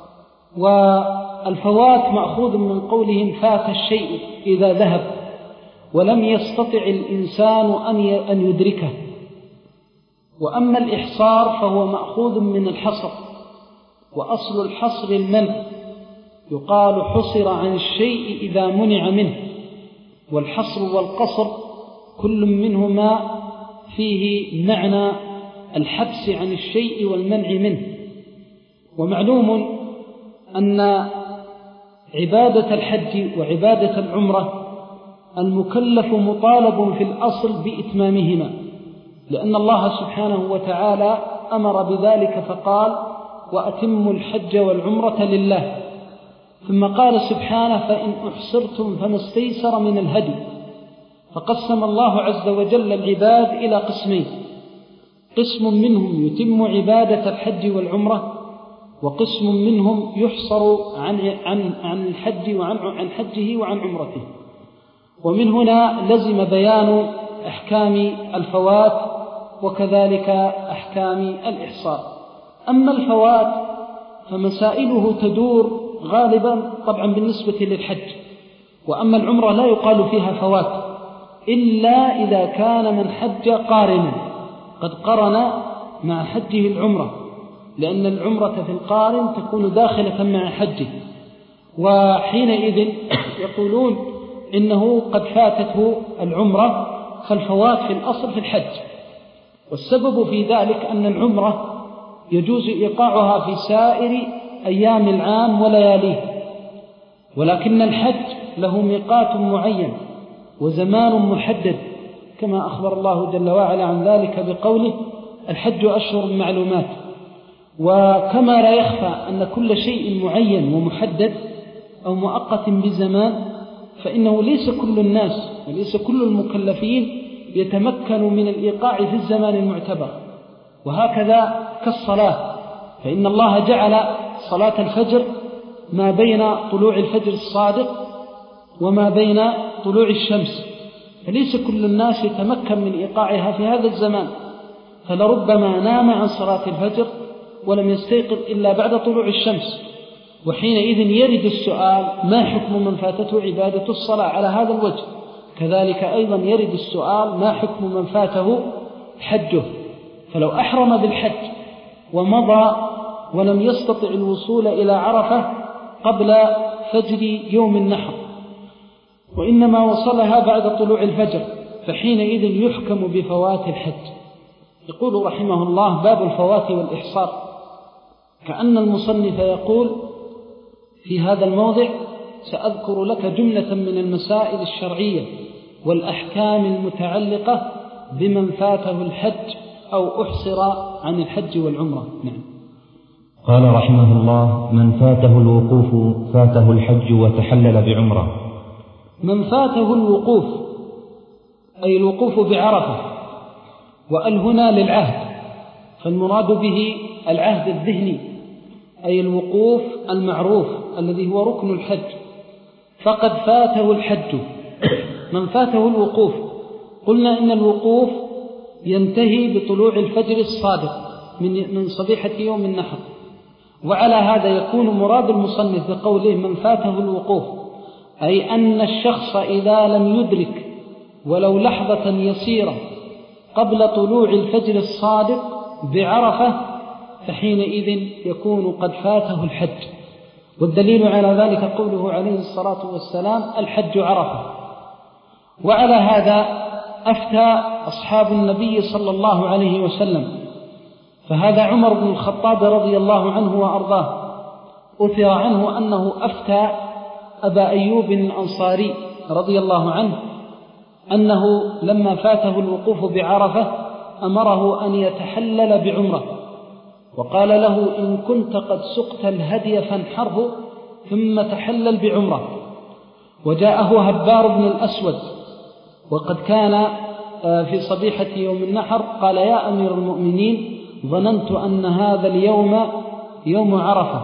والفوات مأخوذ من قولهم: فات الشيء إذا ذهب ولم يستطع الإنسان أن يدركه. وأما الإحصار فهو مأخوذ من الحصر، وأصل الحصر المنع، يقال: حصر عن الشيء إذا منع منه. والحصر والقصر كل منهما فيه معنى الحبس عن الشيء والمنع منه. ومعلوم أن عبادة الحج وعبادة العمرة المكلف مطالب في الأصل بإتمامهما، لأن الله سبحانه وتعالى أمر بذلك فقال: وأتموا الحج والعمرة لله. ثم قال سبحانه: فإن أحصرتم فما استيسر من الهدي. فقسم الله عز وجل العباد إلى قسمين: قسم منهم يتم عبادة الحج والعمرة، وقسم منهم يحصر عن عن عن الحج وعن عن حجه وعن عمرته. ومن هنا لزم بيان أحكام الفوات وكذلك أحكام الإحصار. أما الفوات فمسائله تدور غالبا طبعا بالنسبة للحج، وأما العمرة لا يقال فيها فوات إلا إذا كان من حج قارنا قد قرن مع حجه العمرة، لأن العمرة في القارن تكون داخلة مع حجه، وحينئذ يقولون إنه قد فاتته العمرة فالفوات في الأصل في الحج. والسبب في ذلك أن العمرة يجوز إيقاعها في سائر أيام العام ولياليه، ولكن الحج له ميقات معين وزمان محدد، كما أخبر الله جل وعلا عن ذلك بقوله الحج أشهر معلومات. وكما لا يخفى أن كل شيء معين ومحدد أو مؤقت بزمان، فإنه ليس كل الناس وليس كل المكلفين يتمكنوا من الإيقاع في الزمان المعتبر. وهكذا كالصلاة، فإن الله جعل صلاة الفجر ما بين طلوع الفجر الصادق وما بين طلوع الشمس، فليس كل الناس يتمكن من إيقاعها في هذا الزمان، فلربما نام عن صلاة الفجر ولم يستيقظ إلا بعد طلوع الشمس، وحينئذ يرد السؤال ما حكم من فاتته عبادة الصلاة على هذا الوجه. كذلك أيضا يرد السؤال ما حكم من فاته حجه، فلو أحرم بالحج ومضى ولم يستطع الوصول إلى عرفة قبل فجر يوم النحر وإنما وصلها بعد طلوع الفجر، فحينئذ يحكم بفوات الحج. يقول رحمه الله: باب الفوات والإحصار. كأن المصنف يقول في هذا الموضع: سأذكر لك جملة من المسائل الشرعية والأحكام المتعلقة بمن فاته الحج أو أحصر عن الحج والعمرة. نعم. قال رحمه الله: من فاته الوقوف فاته الحج وتحلل بعمرة. من فاته الوقوف أي الوقوف بعرفة، وأل هنا للعهد، فالمراد به العهد الذهني أي الوقوف المعروف الذي هو ركن الحج، فقد فاته الحج. من فاته الوقوف، قلنا إن الوقوف ينتهي بطلوع الفجر الصادق من صبيحة يوم النحر، وعلى هذا يكون مراد المصنف بقوله من فاته الوقوف أي أن الشخص إذا لم يدرك ولو لحظة يسيرة قبل طلوع الفجر الصادق بعرفة فحينئذ يكون قد فاته الحج. والدليل على ذلك قوله عليه الصلاة والسلام: الحج عرفة. وعلى هذا أفتى أصحاب النبي صلى الله عليه وسلم، فهذا عمر بن الخطاب رضي الله عنه وأرضاه، أثر عنه أنه أفتى أبا أيوب الأنصاري رضي الله عنه أنه لما فاته الوقوف بعرفة أمره أن يتحلل بعمرة، وقال له: إن كنت قد سقت الهدي فانحره ثم تحلل بعمرة. وجاءه هبار بن الأسود وقد كان في صبيحة يوم النحر، قال: يا أمير المؤمنين، ظننت أن هذا اليوم يوم عرفة.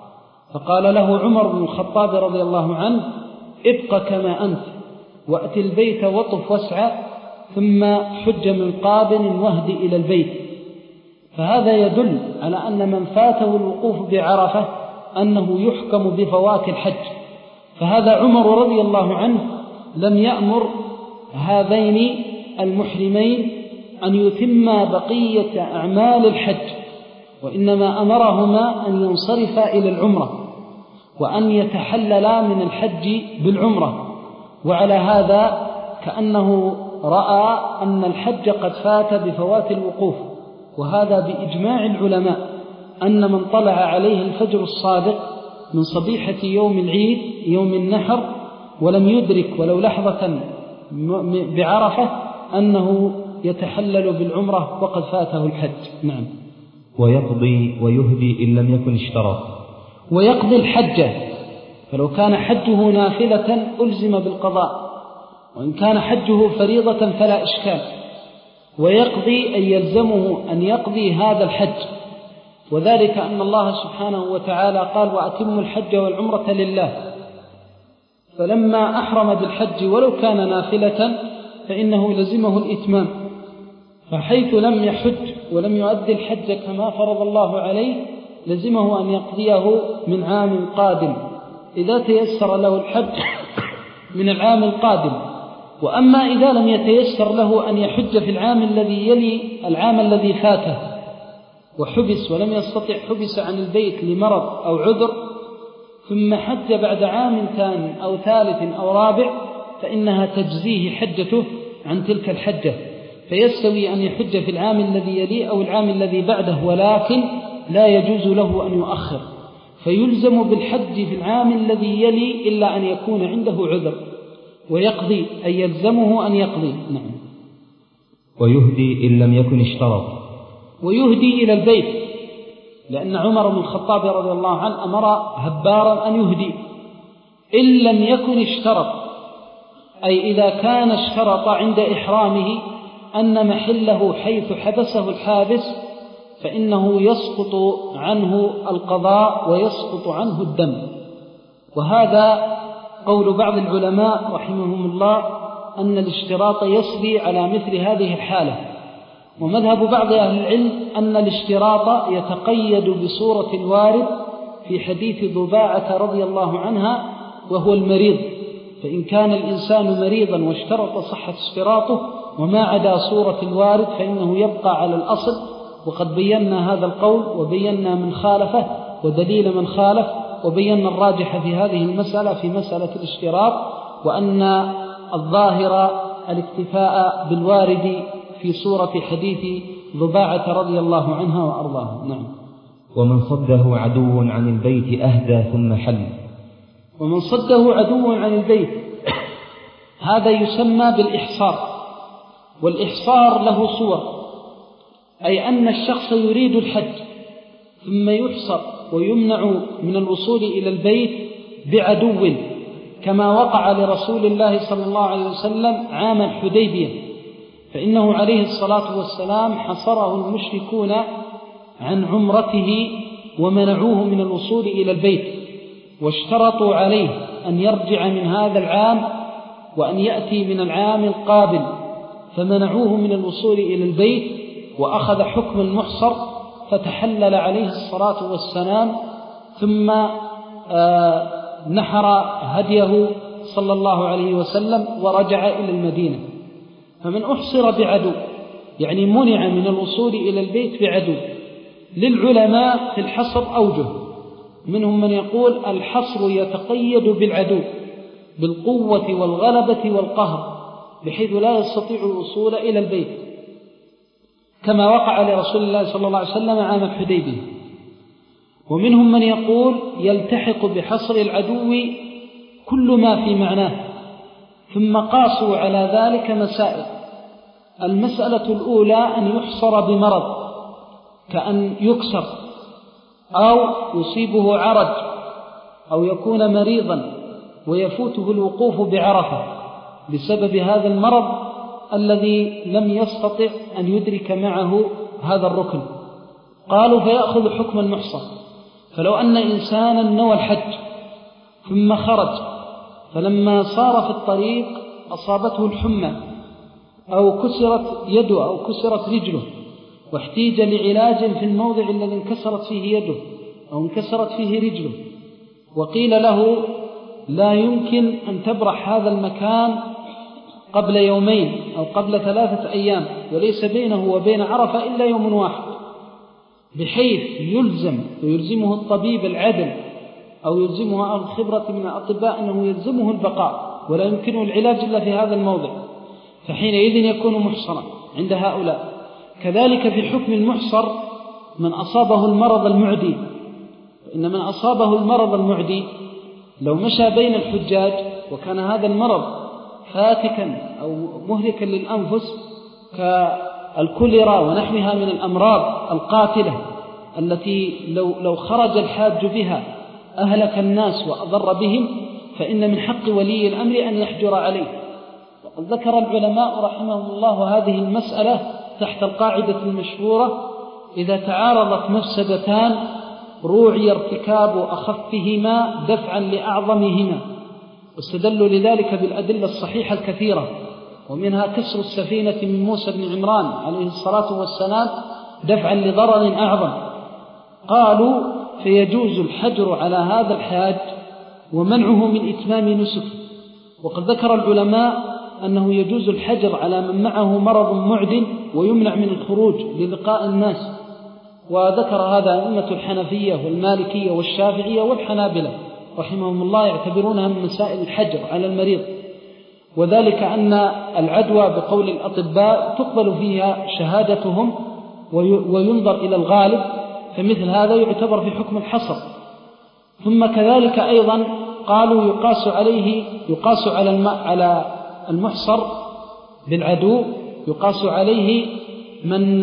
فقال له عمر بن الخطاب رضي الله عنه: ابق كما أنت، وأتي البيت وطف واسعى، ثم حج من قابل واهد إلى البيت. فهذا يدل على أن من فاته الوقوف بعرفة أنه يحكم بفوات الحج. فهذا عمر رضي الله عنه لم يأمر هذين المحرمين أن يتم بقية أعمال الحج، وإنما أمرهما أن ينصرفا إلى العمرة وأن يتحللا من الحج بالعمرة. وعلى هذا كأنه رأى أن الحج قد فات بفوات الوقوف، وهذا بإجماع العلماء أن من طلع عليه الفجر الصادق من صبيحة يوم العيد يوم النحر ولم يدرك ولو لحظة بعرفة أنه يتحلل بالعمرة وقد فاته الحج. نعم. ويقضي ويهدي إن لم يكن اشترط. ويقضي الحج، فلو كان حجه نافلة ألزم بالقضاء، وإن كان حجه فريضة فلا إشكال. ويقضي أن يلزمه أن يقضي هذا الحج، وذلك أن الله سبحانه وتعالى قال: وأتموا الحج والعمرة لله. فلما أحرم بالحج ولو كان نافلة فإنه لزمه الإتمام، فحيث لم يحج ولم يؤدي الحج كما فرض الله عليه لزمه أن يقضيه من عام قادم إذا تيسر له الحج من العام القادم. وأما إذا لم يتيسر له أن يحج في العام الذي يلي العام الذي فاته وحبس ولم يستطع، حبس عن البيت لمرض أو عذر، ثم حج بعد عام ثاني أو ثالث أو رابع، فإنها تجزيه حجته عن تلك الحجة، فيستوي أن يحج في العام الذي يليه أو العام الذي بعده، ولكن لا يجوز له أن يؤخر، فيلزم بالحج في العام الذي يلي إلا أن يكون عنده عذر، ويقضي أي يلزمه أن يقضي. نعم. ويهدي إن لم يكن اشترط. ويهدي إلى البيت، لأن عمر بن الخطاب رضي الله عنه أمر هبارا أن يهدي إن لم يكن اشترط، أي إذا كان اشترط عند إحرامه أن محله حيث حبسه الحابس فإنه يسقط عنه القضاء ويسقط عنه الدم. وهذا قول بعض العلماء رحمهم الله أن الاشتراط يسري على مثل هذه الحالة، ومذهب بعض أهل العلم أن الاشتراط يتقيد بصورة الوارد في حديث ضباعة رضي الله عنها وهو المريض، فإن كان الإنسان مريضا واشترط صحة اشتراطه وما عدا صورة الوارد فإنه يبقى على الأصل. وقد بينا هذا القول وبينا من خالفه ودليل من خالف، وبينا الراجح في هذه المسألة في مسألة الاشتراط، وأن الظاهر الاكتفاء بالوارد في صورة حديث ضباعة رضي الله عنها وأرضاها. نعم. ومن صده عدو عن البيت أهدى ثم حل. ومن صده عدو عن البيت هذا يسمى بالإحصار، والإحصار له صور، أي أن الشخص يريد الحج ثم يحصر ويمنع من الوصول إلى البيت بعدو، كما وقع لرسول الله صلى الله عليه وسلم عام الحديبية، فإنه عليه الصلاة والسلام حصره المشركون عن عمرته ومنعوه من الوصول إلى البيت، واشترطوا عليه أن يرجع من هذا العام وأن يأتي من العام القابل، فمنعوه من الوصول إلى البيت وأخذ حكم المحصر، فتحلل عليه الصلاة والسلام ثم آه نحر هديه صلى الله عليه وسلم ورجع إلى المدينة. فمن أحصر بعدو يعني منع من الوصول إلى البيت بعدو. للعلماء في الحصر أوجه، منهم من يقول الحصر يتقيد بالعدو بالقوة والغلبة والقهر بحيث لا يستطيع الوصول إلى البيت، كما وقع لرسول الله صلى الله عليه وسلم عام الحديبية. ومنهم من يقول يلتحق بحصر العدو كل ما في معناه، ثم قاسوا على ذلك مسائل. المسألة الأولى أن يحصر بمرض كأن يكسر أو يصيبه عرج أو يكون مريضا ويفوته الوقوف بعرفة بسبب هذا المرض الذي لم يستطع أن يدرك معه هذا الركن، قالوا فيأخذ حكم المحصر. فلو أن إنسانا نوى الحج ثم خرج فلما صار في الطريق أصابته الحمى أو كسرت يده أو كسرت رجله واحتيج لعلاج في الموضع الذي انكسرت فيه يده أو انكسرت فيه رجله، وقيل له لا يمكن أن تبرح هذا المكان قبل يومين أو قبل ثلاثة أيام وليس بينه وبين عرفة إلا يوم واحد، بحيث يلزم ويلزمه الطبيب العدل أو يلزمه أهل الخبرة من الأطباء أنه يلزمه البقاء ولا يمكنه العلاج إلا في هذا الموضع، فحينئذ يكون محصرا عند هؤلاء. كذلك في حكم المحصر من أصابه المرض المعدي، إن من أصابه المرض المعدي لو مشى بين الحجاج وكان هذا المرض فاتكا أو مهلكا للأنفس كالكوليرا ونحوها من الأمراض القاتلة التي لو, لو خرج الحاج بها أهلك الناس وأضر بهم، فإن من حق ولي الأمر أن يحجر عليه. وقد ذكر العلماء رحمهم الله هذه المسألة تحت القاعدة المشهورة: إذا تعارضت مفسدتان روعي ارتكاب أخفهما دفعا لأعظمهما. واستدلوا لذلك بالأدلة الصحيحة الكثيرة، ومنها كسر السفينة من موسى بن عمران عليه الصلاة والسلام دفعا لضرر أعظم. قالوا فيجوز الحجر على هذا الحاج ومنعه من إتمام نسك. وقد ذكر العلماء أنه يجوز الحجر على من معه مرض معد ويمنع من الخروج للقاء الناس، وذكر هذا أئمة الحنفية والمالكية والشافعية والحنابلة رحمهم الله، يعتبرونها من مسائل الحجر على المريض. وذلك أن العدوى بقول الأطباء تقبل فيها شهادتهم وينظر إلى الغالب، فمثل هذا يعتبر في حكم الحصر. ثم كذلك أيضا قالوا يقاس عليه يقاس على على المحصر بالعدو، يقاس عليه من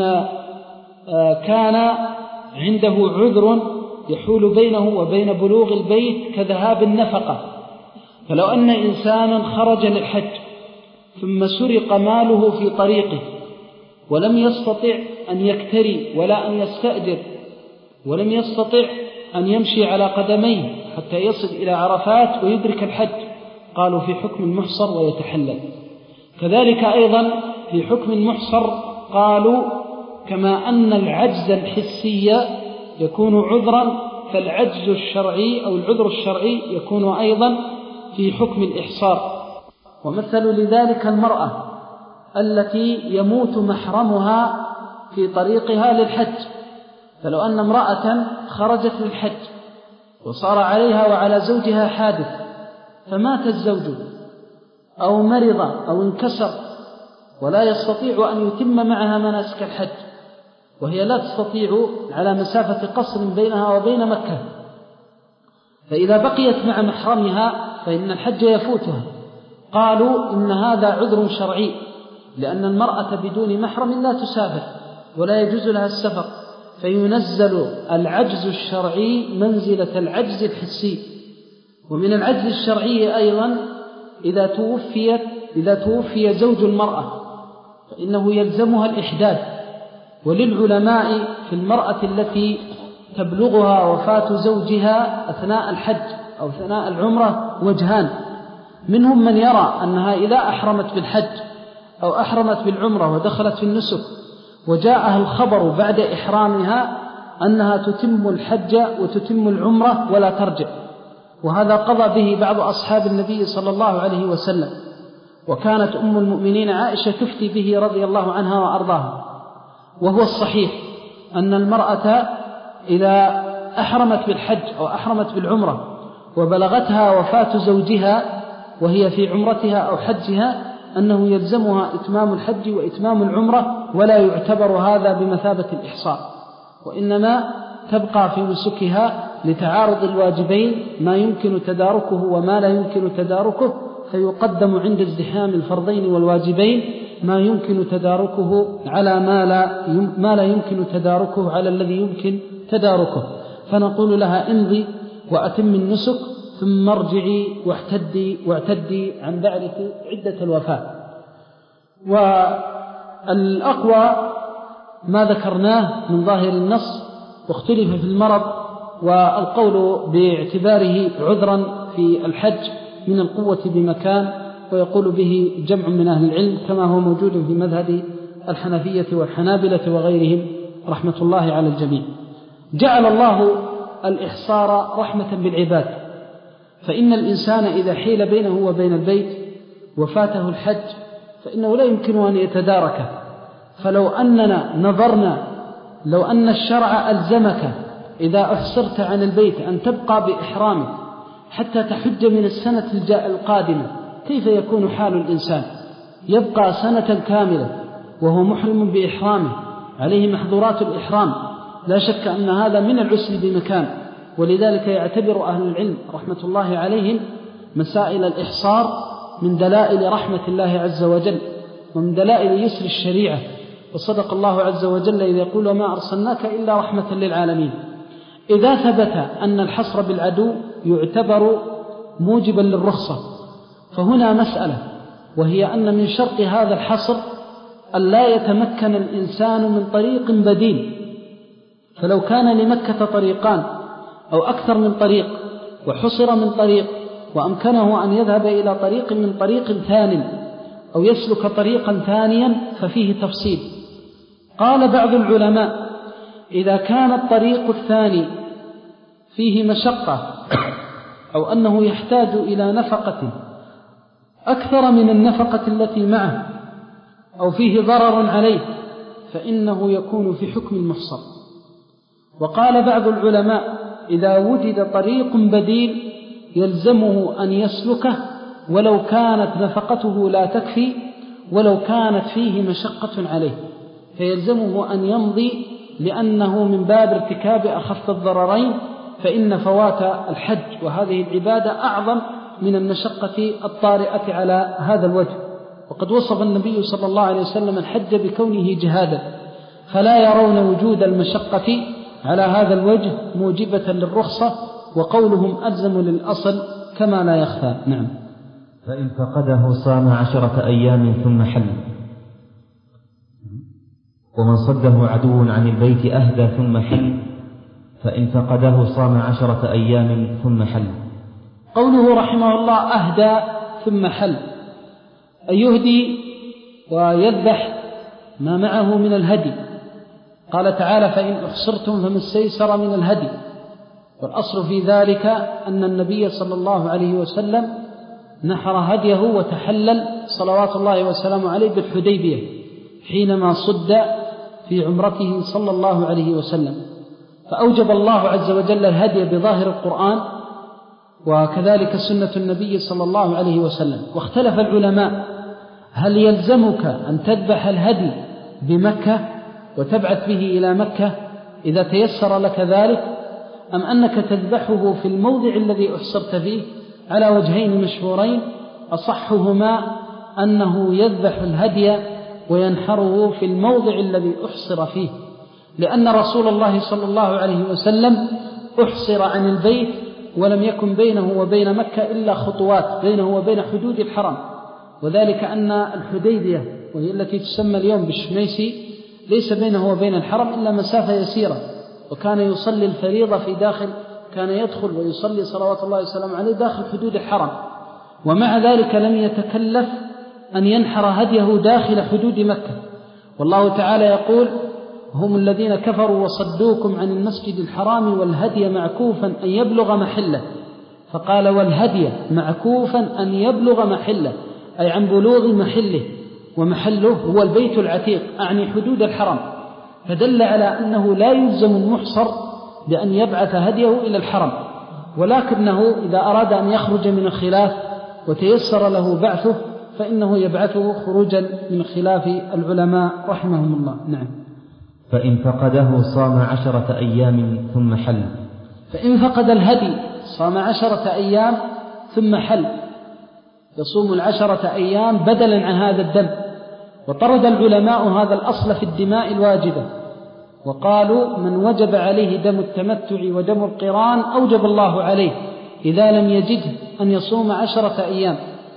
كان عنده عذر يحول بينه وبين بلوغ البيت كذهاب النفقة. فلو أن إنسانا خرج للحج ثم سرق ماله في طريقه ولم يستطع أن يكتري ولا أن يستأجر ولم يستطع أن يمشي على قدميه حتى يصل إلى عرفات ويدرك الحج، قالوا في حكم المحصر ويتحلل. كذلك أيضا في حكم المحصر قالوا كما أن العجز الحسي يكون عذرا، فالعجز الشرعي أو العذر الشرعي يكون أيضا في حكم الإحصار. ومثل لذلك المرأة التي يموت محرمها في طريقها للحج. فلو أن امرأة خرجت للحج وصار عليها وعلى زوجها حادث فمات الزوج أو مرض أو انكسر ولا يستطيع أن يتم معها مناسك الحج، وهي لا تستطيع على مسافة قصر بينها وبين مكة، فإذا بقيت مع محرمها فإن الحج يفوتها. قالوا إن هذا عذر شرعي، لأن المرأة بدون محرم لا تسافر ولا يجوز لها السفر، فينزل العجز الشرعي منزلة العجز الحسي. ومن العجز الشرعي أيضا إذا توفيت إذا توفي زوج المرأة فإنه يلزمها الإحداث. وللعلماء في المرأة التي تبلغها وفاة زوجها أثناء الحج أو أثناء العمرة وجهان، منهم من يرى أنها إذا أحرمت بالحج أو أحرمت بالعمرة ودخلت في النسك وجاءها الخبر بعد إحرامها أنها تتم الحج وتتم العمرة ولا ترجع، وهذا قضى به بعض أصحاب النبي صلى الله عليه وسلم. وكانت أم المؤمنين عائشة تفتي به رضي الله عنها وأرضاها. وهو الصحيح أن المرأة إذا أحرمت بالحج أو أحرمت بالعمرة وبلغتها وفاة زوجها وهي في عمرتها أو حجها أنه يلزمها إتمام الحج وإتمام العمرة، ولا يعتبر هذا بمثابة الإحصار، وإنما تبقى في نسكها لتعارض الواجبين ما يمكن تداركه وما لا يمكن تداركه، فيقدم عند ازدحام الفرضين والواجبين ما يمكن تداركه على ما لا ما لا يمكن تداركه على الذي يمكن تداركه. فنقول لها امضي وأتم النسك ثم ارجعي واعتدي واعتدي عن بعدك عدة الوفاة. والأقوى ما ذكرناه من ظاهر النص، واختلف في المرض، والقول باعتباره عذرا في الحج من القوة بمكان، ويقول به جمع من أهل العلم كما هو موجود في مذهب الحنفية والحنابلة وغيرهم رحمة الله على الجميع. جعل الله الإحصار رحمة بالعباد، فإن الإنسان إذا حيل بينه وبين البيت وفاته الحج فإنه لا يمكن أن يتداركه. فلو أننا نظرنا لو أن الشرع ألزمك إذا أحصرت عن البيت أن تبقى بإحرامك حتى تحج من السنة القادمة، كيف يكون حال الإنسان؟ يبقى سنة كاملة وهو محرم بإحرامه، عليه محظورات الإحرام، لا شك أن هذا من العسر بمكان. ولذلك يعتبر أهل العلم رحمة الله عليهم مسائل الإحصار من دلائل رحمة الله عز وجل ومن دلائل يسر الشريعة. وصدق الله عز وجل إذا يقول وما أرسلناك إلا رحمة للعالمين. إذا ثبت أن الحصر بالعدو يعتبر موجبا للرخصة، فهنا مسألة، وهي أن من شرط هذا الحصر أن لا يتمكن الإنسان من طريق بديل. فلو كان لمكة طريقان أو أكثر من طريق وحصر من طريق وأمكنه أن يذهب إلى طريق من طريق ثاني أو يسلك طريقا ثانيا ففيه تفصيل. قال بعض العلماء إذا كان الطريق الثاني فيه مشقة أو أنه يحتاج إلى نفقة أكثر من النفقة التي معه أو فيه ضرر عليه فإنه يكون في حكم المحصر. وقال بعض العلماء إذا وجد طريق بديل يلزمه أن يسلكه ولو كانت نفقته لا تكفي ولو كانت فيه مشقة عليه، فيلزمه أن يمضي لأنه من باب ارتكاب أخف الضررين، فإن فوات الحج وهذه العبادة أعظم من المشقة الطارئة على هذا الوجه. وقد وصف النبي صلى الله عليه وسلم الحج بكونه جهادا، فلا يرون وجود المشقة على هذا الوجه موجبة للرخصة، وقولهم ألزم للأصل كما لا يخفى. نعم. فإن فقده صام عشرة أيام ثم حل. ومن صده عدو عن البيت أهدى ثم حل، فإن فقده صام عشرة أيام ثم حل. قوله رحمه الله أهدى ثم حل، أن يهدي ويذبح ما معه من الهدي. قال تعالى فإن أحصرتم فما استيسر من الهدي، والأصل في ذلك أن النبي صلى الله عليه وسلم نحر هديه وتحلل صلوات الله وسلامه عليه بالحديبية حينما صد في عمرته صلى الله عليه وسلم، فأوجب الله عز وجل الهدي بظاهر القرآن وكذلك سنة النبي صلى الله عليه وسلم. واختلف العلماء هل يلزمك أن تذبح الهدي بمكة وتبعث به إلى مكة إذا تيسر لك ذلك، أم أنك تذبحه في الموضع الذي أحصرت فيه؟ على وجهين مشهورين، أصحهما أنه يذبح الهدي وينحره في الموضع الذي أحصر فيه، لأن رسول الله صلى الله عليه وسلم أحصر عن البيت ولم يكن بينه وبين مكة إلا خطوات بينه وبين حدود الحرم، وذلك أن الحديبية وهي التي تسمى اليوم بالشميسي ليس بينه وبين الحرم إلا مسافة يسيرة، وكان يصلي الفريضة في داخل، كان يدخل ويصلي صلوات الله وسلامه عليه داخل حدود الحرم، ومع ذلك لم يتكلف أن ينحر هديه داخل حدود مكة. والله تعالى يقول هم الذين كفروا وصدوكم عن المسجد الحرام والهدي معكوفا أن يبلغ محله، فقال والهدي معكوفا أن يبلغ محله، أي عن بلوغ محله، ومحله هو البيت العتيق أعني حدود الحرم، فدل على أنه لا يلزم المحصر بأن يبعث هديه إلى الحرم، ولكنه إذا أراد أن يخرج من الخلاف وتيسر له بعثه فإنه يبعثه خروجا من خلاف العلماء رحمهم الله. نعم. فإن فقده صام عشرة أيام ثم حل. فإن فقد الهدي صام عشرة أيام ثم حل، يصوم العشرة أيام بدلا عن هذا الدم. وطرد العلماء هذا الأصل في الدماء الواجبة، وقالوا من وجب عليه دم التمتع ودم القران أوجب الله عليه إذا لم يجده أن يصوم عشرة أيام،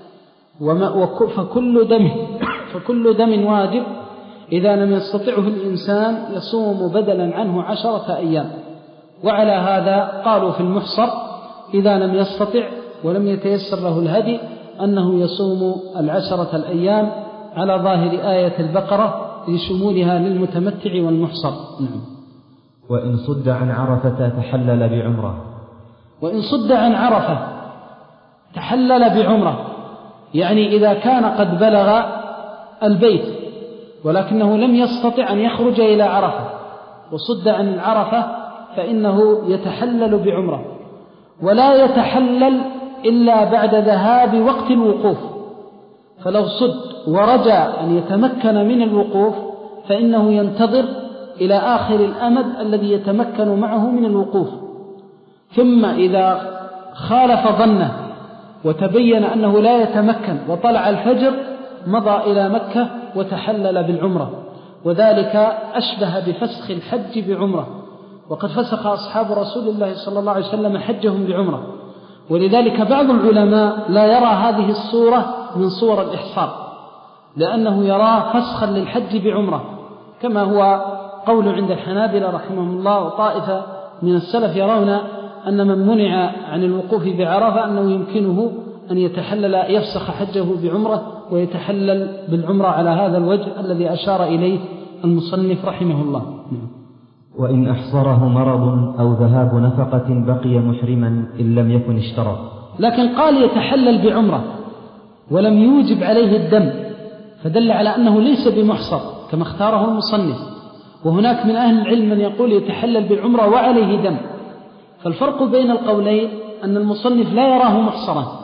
فكل دم, فكل دم واجب إذا لم يستطعه الإنسان يصوم بدلا عنه عشرة أيام. وعلى هذا قالوا في المحصر إذا لم يستطع ولم يتيسر له الهدي أنه يصوم العشرة الأيام على ظاهر آية البقرة لشمولها للمتمتع والمحصر. نعم. وإن صد عن عرفة تحلل بعمرة. وإن صد عن عرفة تحلل بعمرة، يعني إذا كان قد بلغ البيت ولكنه لم يستطع أن يخرج إلى عرفة وصد عن العرفة فإنه يتحلل بعمرة، ولا يتحلل إلا بعد ذهاب وقت الوقوف، فلو صد ورجى أن يتمكن من الوقوف فإنه ينتظر إلى آخر الأمد الذي يتمكن معه من الوقوف، ثم إذا خالف ظنه وتبين أنه لا يتمكن وطلع الفجر مضى إلى مكة وتحلل بالعمرة، وذلك أشبه بفسخ الحج بعمرة، وقد فسخ أصحاب رسول الله صلى الله عليه وسلم حجهم بعمرة. ولذلك بعض العلماء لا يرى هذه الصورة من صور الإحصار، لأنه يرى فسخا للحج بعمرة، كما هو قول عند الحنابلة رحمهم الله وطائفة من السلف يرون أن من منع عن الوقوف بعرفة أنه يمكنه أن يتحلل يفسخ حجه بعمرة ويتحلل بالعمرة على هذا الوجه الذي أشار إليه المصنف رحمه الله. وإن أحصره مرض أو ذهاب نفقة بقي محرما إن لم يكن اشترط. لكن قال يتحلل بعمرة ولم يوجب عليه الدم، فدل على أنه ليس بمحصر كما اختاره المصنف. وهناك من أهل العلم من يقول يتحلل بالعمرة وعليه دم، فالفرق بين القولين أن المصنف لا يراه محصرا،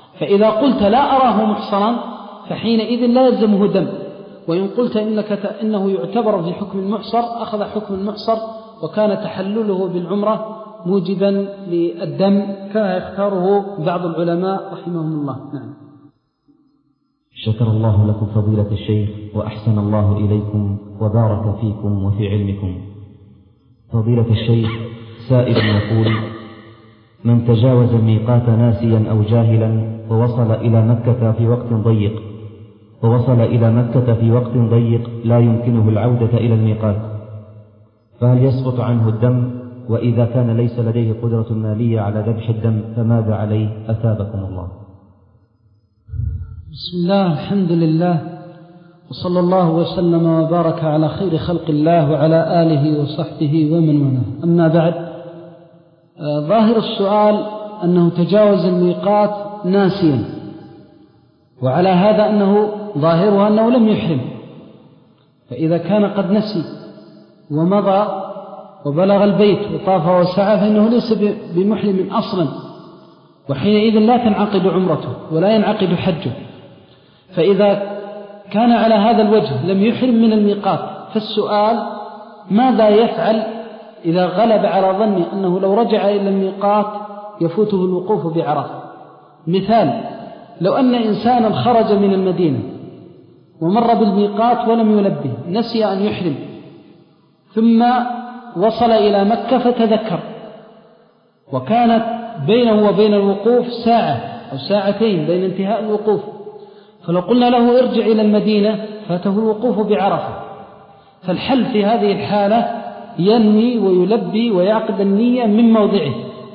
فإذا قلت لا أراه محصرا فحينئذ لا يلزمه دم، وإن قلت إنك إنه يعتبر في حكم المحصر أخذ حكم المحصر، وكان تحلله بالعمرة موجبا للدم كما يختاره بعض العلماء رحمهم الله. نعم. شكر الله لكم فضيلة الشيخ وأحسن الله إليكم وبارك فيكم وفي علمكم. فضيلة الشيخ، سائل يقول: من تجاوز الميقات ناسيا أو جاهلا ووصل إلى مكة في وقت ضيق ووصل إلى مكة في وقت ضيق لا يمكنه العودة إلى الميقات، فهل يسقط عنه الدم؟ وإذا كان ليس لديه قدرة مالية على ذبح الدم فماذا عليه؟ أثابكم الله. بسم الله، الحمد لله، وصلى الله وسلم وبارك على خير خلق الله وعلى آله وصحبه ومن والاه. أما بعد، ظاهر السؤال أنه تجاوز الميقات ناسيا، وعلى هذا أنه ظاهرها أنه لم يحرم، فإذا كان قد نسي ومضى وبلغ البيت وطاف وسعى فإنه ليس بمحرم أصلا، وحينئذ لا تنعقد عمرته ولا ينعقد حجه. فإذا كان على هذا الوجه لم يحرم من الميقات، فالسؤال ماذا يفعل إذا غلب على ظني أنه لو رجع إلى الميقات يفوته الوقوف بعرفة؟ مثال: لو أن إنسانا خرج من المدينة ومر بالميقات ولم يلبه، نسي أن يحرم، ثم وصل إلى مكة فتذكر، وكانت بينه وبين الوقوف ساعة أو ساعتين بين انتهاء الوقوف، فلو قلنا له ارجع إلى المدينة فاته الوقوف بعرفة، فالحل في هذه الحالة ينوي ويلبي ويعقد النية من موضعه،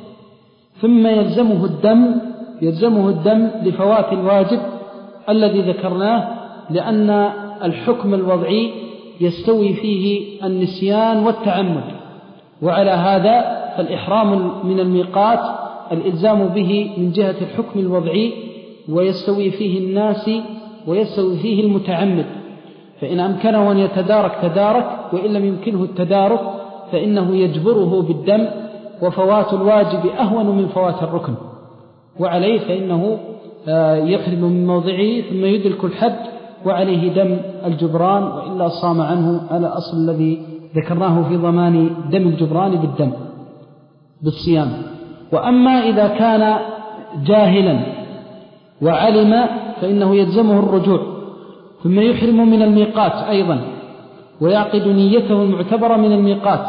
ثم يلزمه الدم يلزمه الدم لفوات الواجب الذي ذكرناه، لأن الحكم الوضعي يستوي فيه النسيان والتعمد، وعلى هذا فالإحرام من الميقات الإلزام به من جهة الحكم الوضعي، ويستوي فيه الناس ويستوي فيه المتعمد، فإن أمكنه أن يتدارك تدارك، وإن لم يمكنه التدارك فإنه يجبره بالدم، وفوات الواجب أهون من فوات الركن، وعليه فإنه يحرم من موضعه ثم يدرك الحد وعليه دم الجبران، وإلا صام عنه على أصل الذي ذكرناه في ضمان دم الجبران بالدم بالصيام. وأما إذا كان جاهلا وعلم فإنه يلزمه الرجوع، ثم يحرم من الميقات أيضا ويعقد نيته المعتبرة من الميقات،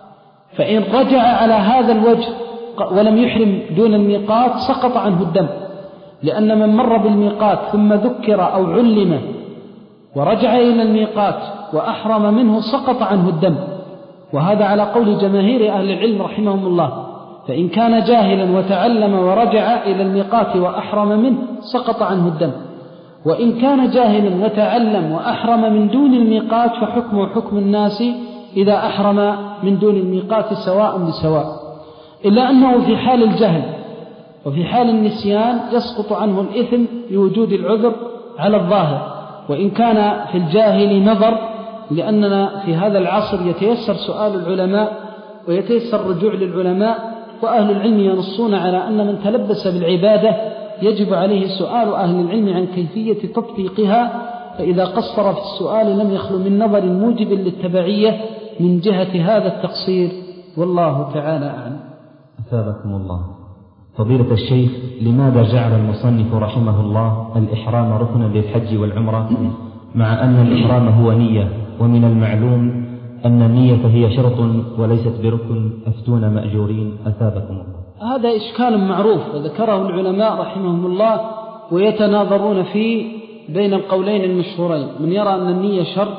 فإن رجع على هذا الوجه ولم يحرم دون الميقات سقط عنه الدم، لأن من مر بالميقات ثم ذكر أو علم ورجع إلى الميقات وأحرم منه سقط عنه الدم، وهذا على قول جماهير أهل العلم رحمهم الله. فإن كان جاهلا وتعلم ورجع إلى الميقات وأحرم منه سقط عنه الدم، وإن كان جاهلا وتعلم وأحرم من دون الميقات فحكمه حكم الناس إذا أحرم من دون الميقات سواء بسواء، إلا أنه في حال الجهل وفي حال النسيان يسقط عنه الإثم لوجود العذر على الظاهر، وإن كان في الجاهل نظر، لأننا في هذا العصر يتيسر سؤال العلماء ويتيسر الرجوع للعلماء، وأهل العلم ينصون على أن من تلبس بالعبادة يجب عليه سؤال أهل العلم عن كيفية تطبيقها، فإذا قصر في السؤال لم يخلو من نظر موجب للتبعية من جهة هذا التقصير، والله تعالى أعلم. أثابكم الله. فضيلة الشيخ، لماذا جعل المصنف رحمه الله الإحرام ركنا للحج والعمرة، مع أن الإحرام هو نية، ومن المعلوم أن النية هي شرط وليست بركن؟ أفتون مأجورين أثابكم الله. هذا إشكال معروف وذكره العلماء رحمهم الله، ويتناظرون فيه بين القولين المشهورين، من يرى أن النية شرط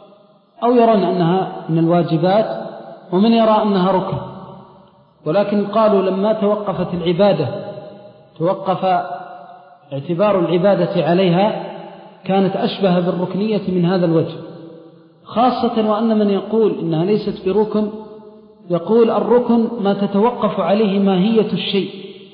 أو يرون أنها من الواجبات، ومن يرى أنها ركن، ولكن قالوا لما توقفت العبادة توقف اعتبار العبادة عليها كانت أشبه بالركنية من هذا الوجه، خاصة وأن من يقول إنها ليست بركن يقول الركن ما تتوقف عليه ماهية الشيء،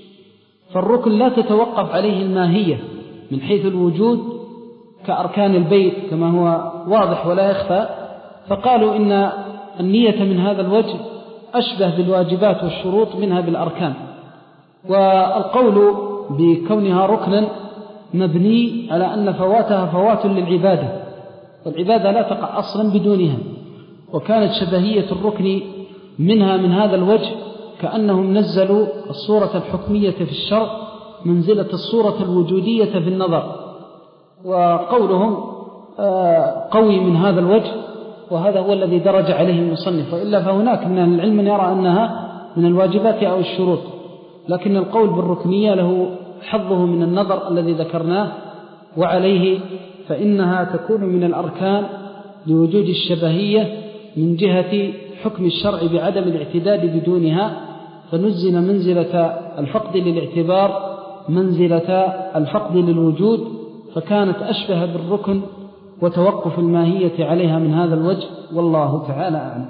فالركن لا تتوقف عليه الماهية من حيث الوجود كأركان البيت كما هو واضح ولا يخفى، فقالوا إن النية من هذا الوجه أشبه بالواجبات والشروط منها بالأركان. والقول بكونها ركنا مبني على أن فواتها فوات للعبادة، والعبادة لا تقع أصلا بدونها. وكانت شبهية الركن منها من هذا الوجه كأنهم نزلوا الصورة الحكمية في الشرع منزلة الصورة الوجودية في النظر، وقولهم قوي من هذا الوجه، وهذا هو الذي درج عليه المصنف. وإلا فهناك من العلم يرى أنها من الواجبات أو الشروط، لكن القول بالركنية له حظه من النظر الذي ذكرناه، وعليه فإنها تكون من الأركان لوجود الشبهية من جهة حكم الشرع بعدم الاعتداد بدونها، فنزل منزلة الفقد للاعتبار منزلة الفقد للوجود، فكانت أشبه بالركن وتوقف الماهية عليها من هذا الوجه، والله تعالى أعلم.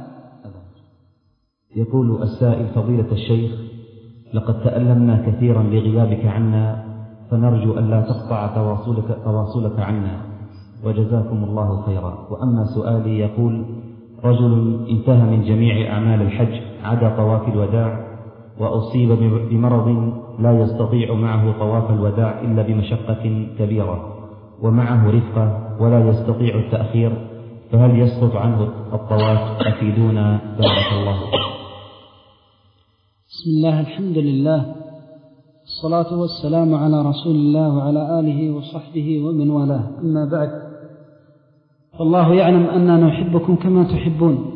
يقول السائل: فضيلة الشيخ، لقد تألمنا كثيرا لغيابك عنا، فنرجو أن لا تقطع تواصلك, تواصلك عنا، وجزاكم الله خيرا. وأما سؤالي يقول: رجل انتهى من جميع أعمال الحج عدا طواف الوداع، وأصيب بمرض لا يستطيع معه طواف الوداع إلا بمشقة كبيرة، ومعه رفقة ولا يستطيع التأخير، فهل يسقط عنه الطواف؟ أفيدونا بارك الله. بسم الله، الحمد لله، الصلاة والسلام على رسول الله وعلى آله وصحبه ومن والاه، أما بعد، فالله يعلم أننا نحبكم كما تحبون،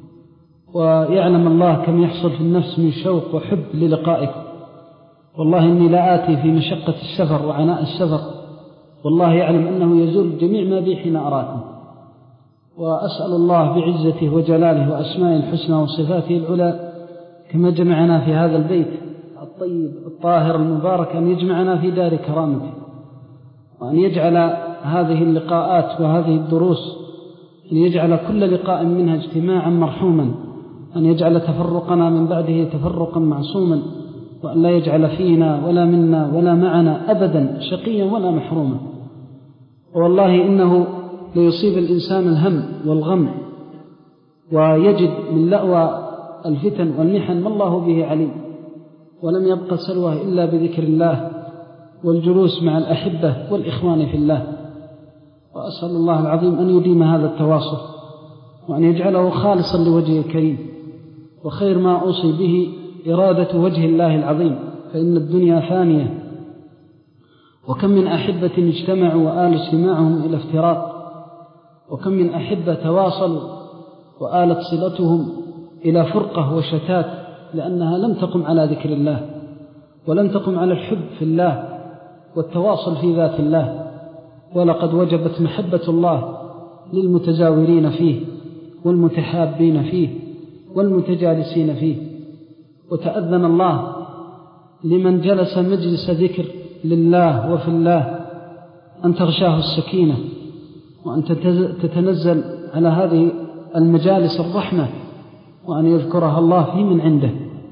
ويعلم الله كم يحصل في النفس من شوق وحب للقائكم. والله إني لا آتي في مشقة السفر وعناء السفر، والله يعلم أنه يزول جميع ما بي حين أراكم، وأسأل الله بعزته وجلاله وأسمائه الحسنى وصفاته العلى كما جمعنا في هذا البيت الطيب الطاهر المبارك أن يجمعنا في دار كرامته، وأن يجعل هذه اللقاءات وهذه الدروس أن يجعل كل لقاء منها اجتماعا مرحوما، أن يجعل تفرقنا من بعده تفرقا معصوما، وأن لا يجعل فينا ولا منا ولا معنا أبدا شقيا ولا محروما. والله إنه ليصيب الإنسان الهم والغم، ويجد من لأوى الفتن والمحن ما الله به عليم، ولم يبقى سلوى إلا بذكر الله والجلوس مع الأحبة والإخوان في الله. وأسأل الله العظيم أن يديم هذا التواصل، وأن يجعله خالصا لوجهه الكريم، وخير ما أوصي به إرادة وجه الله العظيم، فإن الدنيا فانية، وكم من أحبة اجتمعوا وآل اجتماعهم إلى افتراق، وكم من أحبة تواصلوا وآلت صلتهم إلى فرقة وشتات، لأنها لم تقم على ذكر الله، ولم تقم على الحب في الله والتواصل في ذات الله. ولقد وجبت محبة الله للمتزاورين فيه والمتحابين فيه والمتجالسين فيه، وتأذن الله لمن جلس مجلس ذكر لله وفي الله أن تغشاه السكينة، وأن تتنزل على هذه المجالس الرحمة، وأن يذكرها الله في من عنده.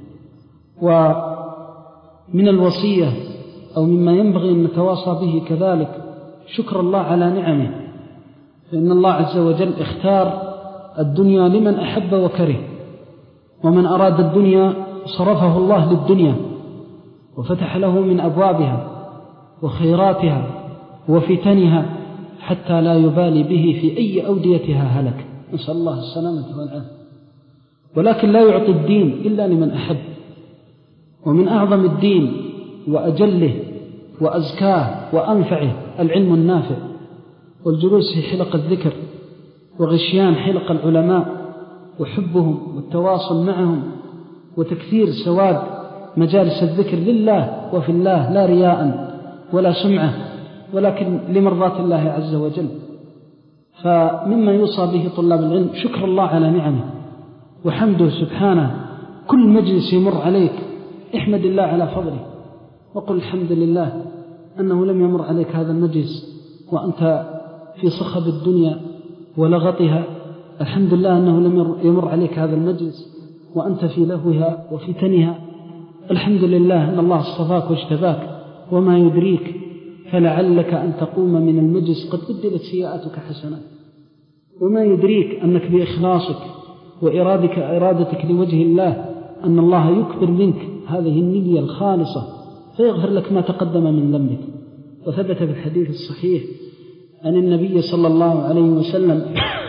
ومن الوصية أو مما ينبغي أن نتواصى به كذلك شكر الله على نعمه، فإن الله عز وجل اختار الدنيا لمن أحب وكره، ومن أراد الدنيا صرفه الله للدنيا وفتح له من أبوابها وخيراتها وفتنها حتى لا يبالي به في أي أوديتها هلك، نسأل الله السلامة والعافية. ولكن لا يعطي الدين إلا لمن أحب. ومن أعظم الدين وأجله وأزكاه وأنفعه العلم النافع، والجلوس في حلق الذكر وغشيان حلق العلماء وحبهم والتواصل معهم، وتكثير سواد مجالس الذكر لله وفي الله، لا رياء ولا سمعة، ولكن لمرضاة الله عز وجل. فمما يوصى به طلاب العلم شكر الله على نعمه وحمده سبحانه. كل مجلس يمر عليك احمد الله على فضله، وقل الحمد لله أنه لم يمر عليك هذا المجلس وأنت في صخب الدنيا ولغطها، الحمد لله أنه لم يمر عليك هذا المجلس وأنت في لهوها وفتنها، الحمد لله أن الله اصطفاك واجتباك، وما يدريك فلعلك أن تقوم من المجلس قد بدلت سيئاتك حسنات، وما يدريك أنك بإخلاصك وإرادك إرادتك لوجه الله أن الله يكبر منك هذه النية الخالصة فيغفر لك ما تقدم من ذنبك. وثبت في الحديث الصحيح عن النبي صلى الله عليه وسلم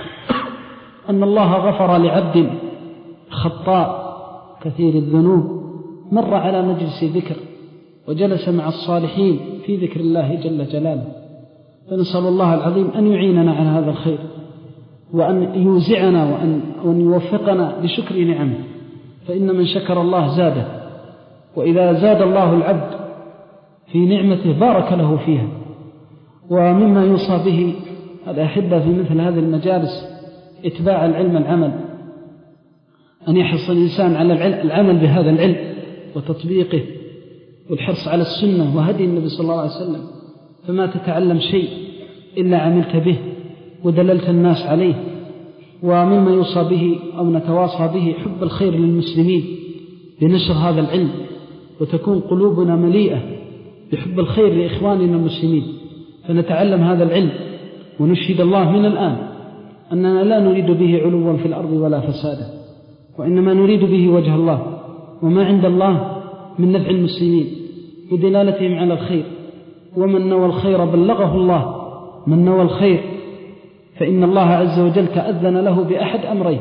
أن الله غفر لعبد خطاء كثير الذنوب مر على مجلس ذكر وجلس مع الصالحين في ذكر الله جل جلاله. فنسأل الله العظيم أن يعيننا على هذا الخير، وأن يوزعنا وأن, وأن يوفقنا لشكر نعمه، فإن من شكر الله زاده، وإذا زاد الله العبد في نعمته بارك له فيها. ومما يوصى به الأحبة في مثل هذه المجالس اتباع العلم العمل، أن يحرص الإنسان على العمل بهذا العلم وتطبيقه، والحرص على السنة وهدي النبي صلى الله عليه وسلم. فما تتعلم شيء إلا عملت به ودللت الناس عليه. ومما يوصى به أو نتواصى به حب الخير للمسلمين بنشر هذا العلم، وتكون قلوبنا مليئة بحب الخير لإخواننا المسلمين، فنتعلم هذا العلم ونشهد الله من الآن أننا لا نريد به علوا في الأرض ولا فسادا، وإنما نريد به وجه الله وما عند الله من نفع المسلمين ودلالتهم على الخير. ومن نوى الخير بلغه الله، من نوى الخير فإن الله عز وجل تأذن له بأحد أمرين: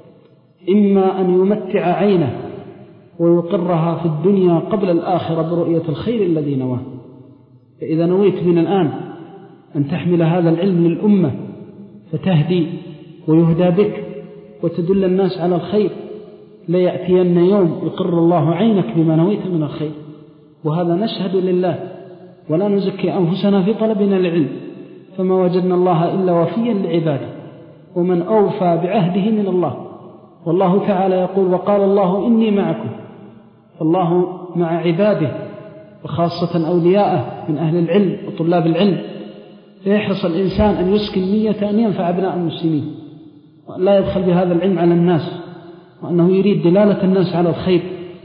إما أن يمتع عينه ويقرها في الدنيا قبل الآخرة برؤية الخير الذي نواه. فإذا نويت من الآن أن تحمل هذا العلم للأمة فتهدي ويهدى بك وتدل الناس على الخير، لا يأتين يوم يقر الله عينك بما نويت من الخير. وهذا نشهد لله ولا نزكي أنفسنا في طلبنا للعلم، فما وجدنا الله إلا وفيا لعباده، ومن أوفى بعهده من الله. والله تعالى يقول: وقال الله إني معكم. فالله مع عباده وخاصة أولياءه من أهل العلم وطلاب العلم. فيحرص الإنسان أن يسكن نية أن ينفع أبناء المسلمين، وأن لا يدخل بهذا العلم على الناس، وأنه يريد دلالة الناس على الخير.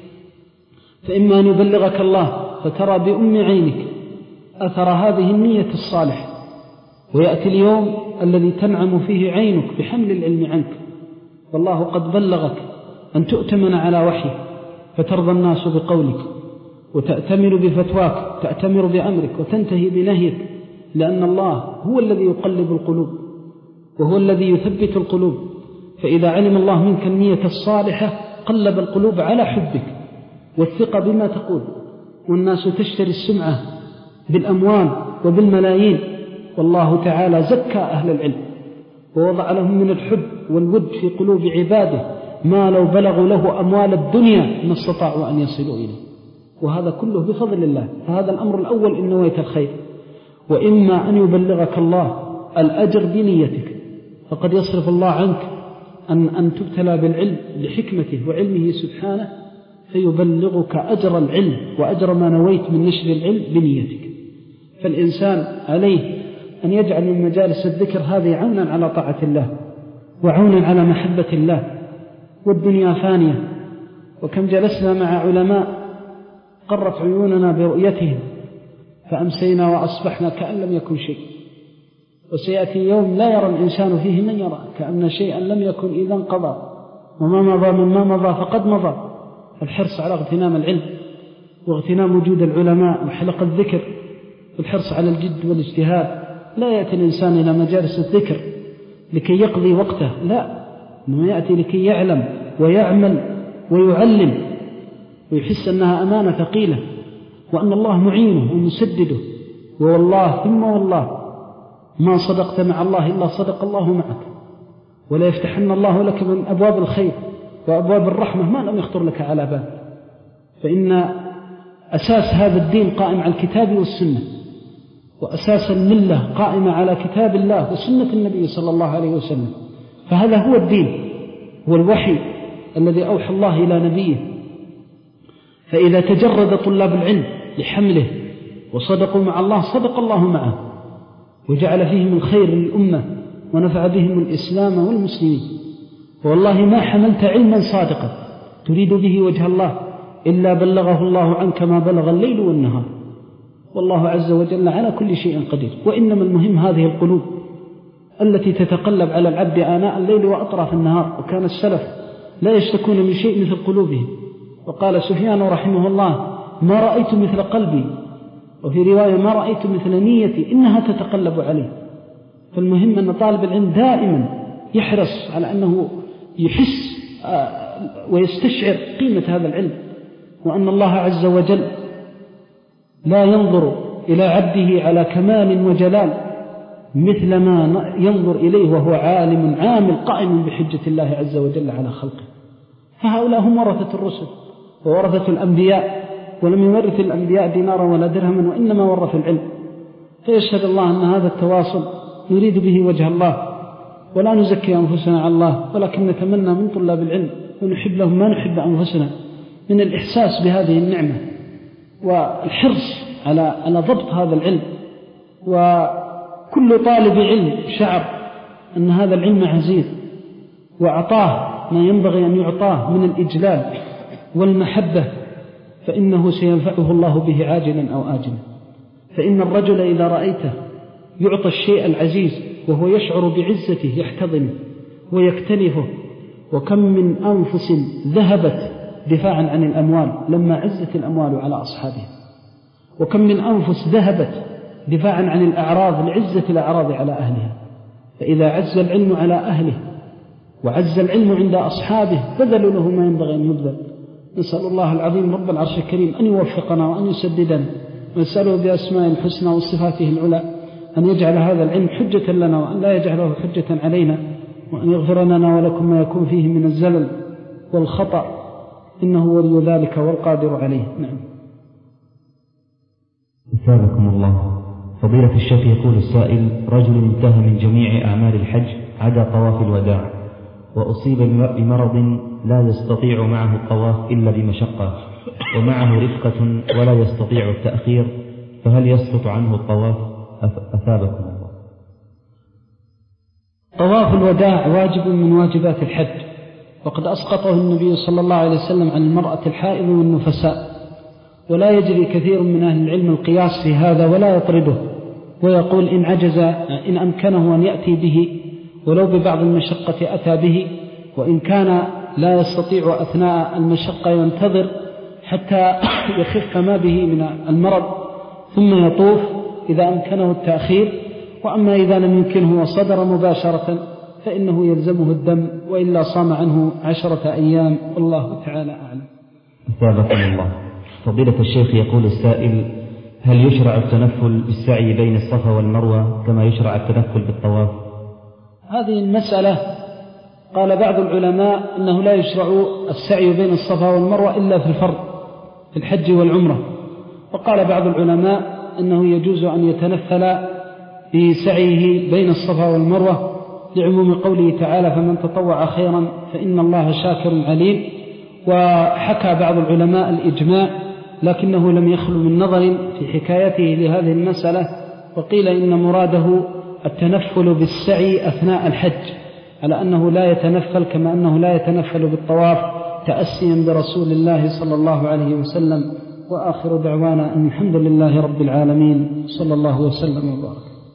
فإما أن يبلغك الله فترى بأم عينك أثر هذه النية الصالحة، ويأتي اليوم الذي تنعم فيه عينك بحمل العلم عنك، والله قد بلغك أن تؤتمن على وحيه فترضى الناس بقولك وتأتمر بفتواك، تأتمر بأمرك وتنتهي بنهيك، لأن الله هو الذي يقلب القلوب وهو الذي يثبت القلوب. فإذا علم الله منك النية الصالحة قلب القلوب على حبك والثقة بما تقول. والناس تشتري السمعة بالأموال وبالملايين، والله تعالى زكى أهل العلم ووضع لهم من الحب والود في قلوب عباده ما لو بلغوا له أموال الدنيا ما استطاعوا أن يصلوا إليه، وهذا كله بفضل الله. فهذا الأمر الأول إن نويت الخير. وإما أن يبلغك الله الأجر بنيتك، فقد يصرف الله عنك أن, أن تبتلى بالعلم لحكمته وعلمه سبحانه، فيبلغك أجر العلم وأجر ما نويت من نشر العلم بنيتك. فالإنسان عليه أن يجعل من مجالس الذكر هذه عونا على طاعة الله وعونا على محبة الله. والدنيا فانية، وكم جلسنا مع علماء قرت عيوننا برؤيتهم فأمسينا وأصبحنا كأن لم يكن شيء، وسيأتي يوم لا يرى الإنسان فيه من يرى، كأن شيئا لم يكن إذا انقضى، وما مضى مما مضى فقد مضى. الحرص على اغتنام العلم واغتنام وجود العلماء وحلق الذكر والحرص على الجد والاجتهاد. لا يأتي الإنسان إلى مجالس الذكر لكي يقضي وقته، لا، إنما يأتي لكي يعلم ويعمل ويعلم ويحس أنها أمانة ثقيلة، وأن الله معينه ومسدده. والله ثم والله ما صدقت مع الله إلا صدق الله معك، ولا يفتحن الله لك من أبواب الخير وأبواب الرحمة ما لم يخطر لك على بال. فإن أساس هذا الدين قائم على الكتاب والسنة، وأساس الملة قائمة على كتاب الله وسنة النبي صلى الله عليه وسلم. فهذا هو الدين، هو الوحي الذي أوحى الله إلى نبيه. فإذا تجرد طلاب العلم لحمله وصدقوا مع الله صدق الله معه، وجعل فيهم الخير للأمة ونفع بهم الإسلام والمسلمين. والله ما حملت علما صادقا تريد به وجه الله إلا بلغه الله عنك ما بلغ الليل والنهار، والله عز وجل على كل شيء قدير. وإنما المهم هذه القلوب التي تتقلب على العبد آناء الليل وأطراف النهار. وكان السلف لا يشتكون من شيء مثل قلوبهم. وقال سفيان رحمه الله: ما رأيت مثل قلبي، وفي رواية ما رأيت مثل نيتي، إنها تتقلب عليه. فالمهم أن طالب العلم دائما يحرص على أنه يحس ويستشعر قيمة هذا العلم، وأن الله عز وجل لا ينظر إلى عبده على كمال وجلال مثل ما ينظر إليه وهو عالم عامل قائم بحجة الله عز وجل على خلقه. فهؤلاء هم ورثة الرسل وورثة الأنبياء، ولم يورث الأنبياء دينارا ولا درهما، وإنما ورث العلم. فيشهد الله أن هذا التواصل نريد به وجه الله، ولا نزكي أنفسنا على الله، ولكن نتمنى من طلاب العلم ونحب لهم ما نحب أنفسنا من الإحساس بهذه النعمة والحرص على على ضبط هذا العلم. وكل طالب علم شعر أن هذا العلم عزيز وأعطاه ما ينبغي أن يعطاه من الإجلال والمحبة، فإنه سينفعه الله به عاجلا أو آجلا. فإن الرجل إذا رأيته يعطى الشيء العزيز وهو يشعر بعزته يحتضنه ويكتنفه. وكم من أنفس ذهبت دفاعا عن الأموال لما عزت الأموال على أصحابها، وكم من أنفس ذهبت دفاعا عن الأعراض لعزة الأعراض على أهلها. فإذا عز العلم على أهله وعز العلم عند أصحابه بذلوا له ما ينبغي أن يبذل. نسأل الله العظيم رب العرش الكريم أن يوفقنا وأن يسددنا، ونسأله بأسماء الحسنى وصفاته العلى أن يجعل هذا العلم حجة لنا وأن لا يجعله حجة علينا، وأن يغفر لنا ولكم ما يكون فيه من الزلل والخطأ، إنه ولي ذلك والقادر عليه. نعم. أثابكم الله. فضيلة الشيخ يقول السائل: رجل انتهى من جميع أعمال الحج عدا طواف الوداع، وأصيب بمرض لا يستطيع معه الطواف إلا بمشقة، ومعه رفقة ولا يستطيع التأخير، فهل يسقط عنه الطواف؟ أثابكم الله. طواف الوداع واجب من واجبات الحج، وقد أسقطه النبي صلى الله عليه وسلم عن المرأة الحائض والنفساء. ولا يجري كثير من أهل العلم القياس في هذا ولا يطرده، ويقول إن عجز إن أمكنه أن يأتي به ولو ببعض المشقة أتى به، وإن كان لا يستطيع أثناء المشقة ينتظر حتى يخف ما به من المرض ثم يطوف إذا أمكنه التأخير. وأما إذا لم يمكنه وصدر مباشرة فإنه يلزمه الدم، وإلا صام عنه عشرة أيام، والله تعالى أعلم. أثابكم الله. فضيلة الشيخ يقول السائل: هل يشرع التنفل بالسعي بين الصفا والمروة كما يشرع التنفل بالطواف؟ هذه المسألة قال بعض العلماء أنه لا يشرع السعي بين الصفا والمروة إلا في الفرض في الحج والعمرة، وقال بعض العلماء أنه يجوز أن يتنفل بسعيه بين الصفا والمروة لعموم قوله تعالى: فمن تطوع خيرا فإن الله شاكر عليم. وحكى بعض العلماء الإجماع، لكنه لم يخلو من نظر في حكايته لهذه المسألة، وقيل إن مراده التنفل بالسعي أثناء الحج، على أنه لا يتنفل كما أنه لا يتنفل بالطواف تأسيا برسول الله صلى الله عليه وسلم. وآخر دعوانا أن الحمد لله رب العالمين، صلى الله وسلم وبارك.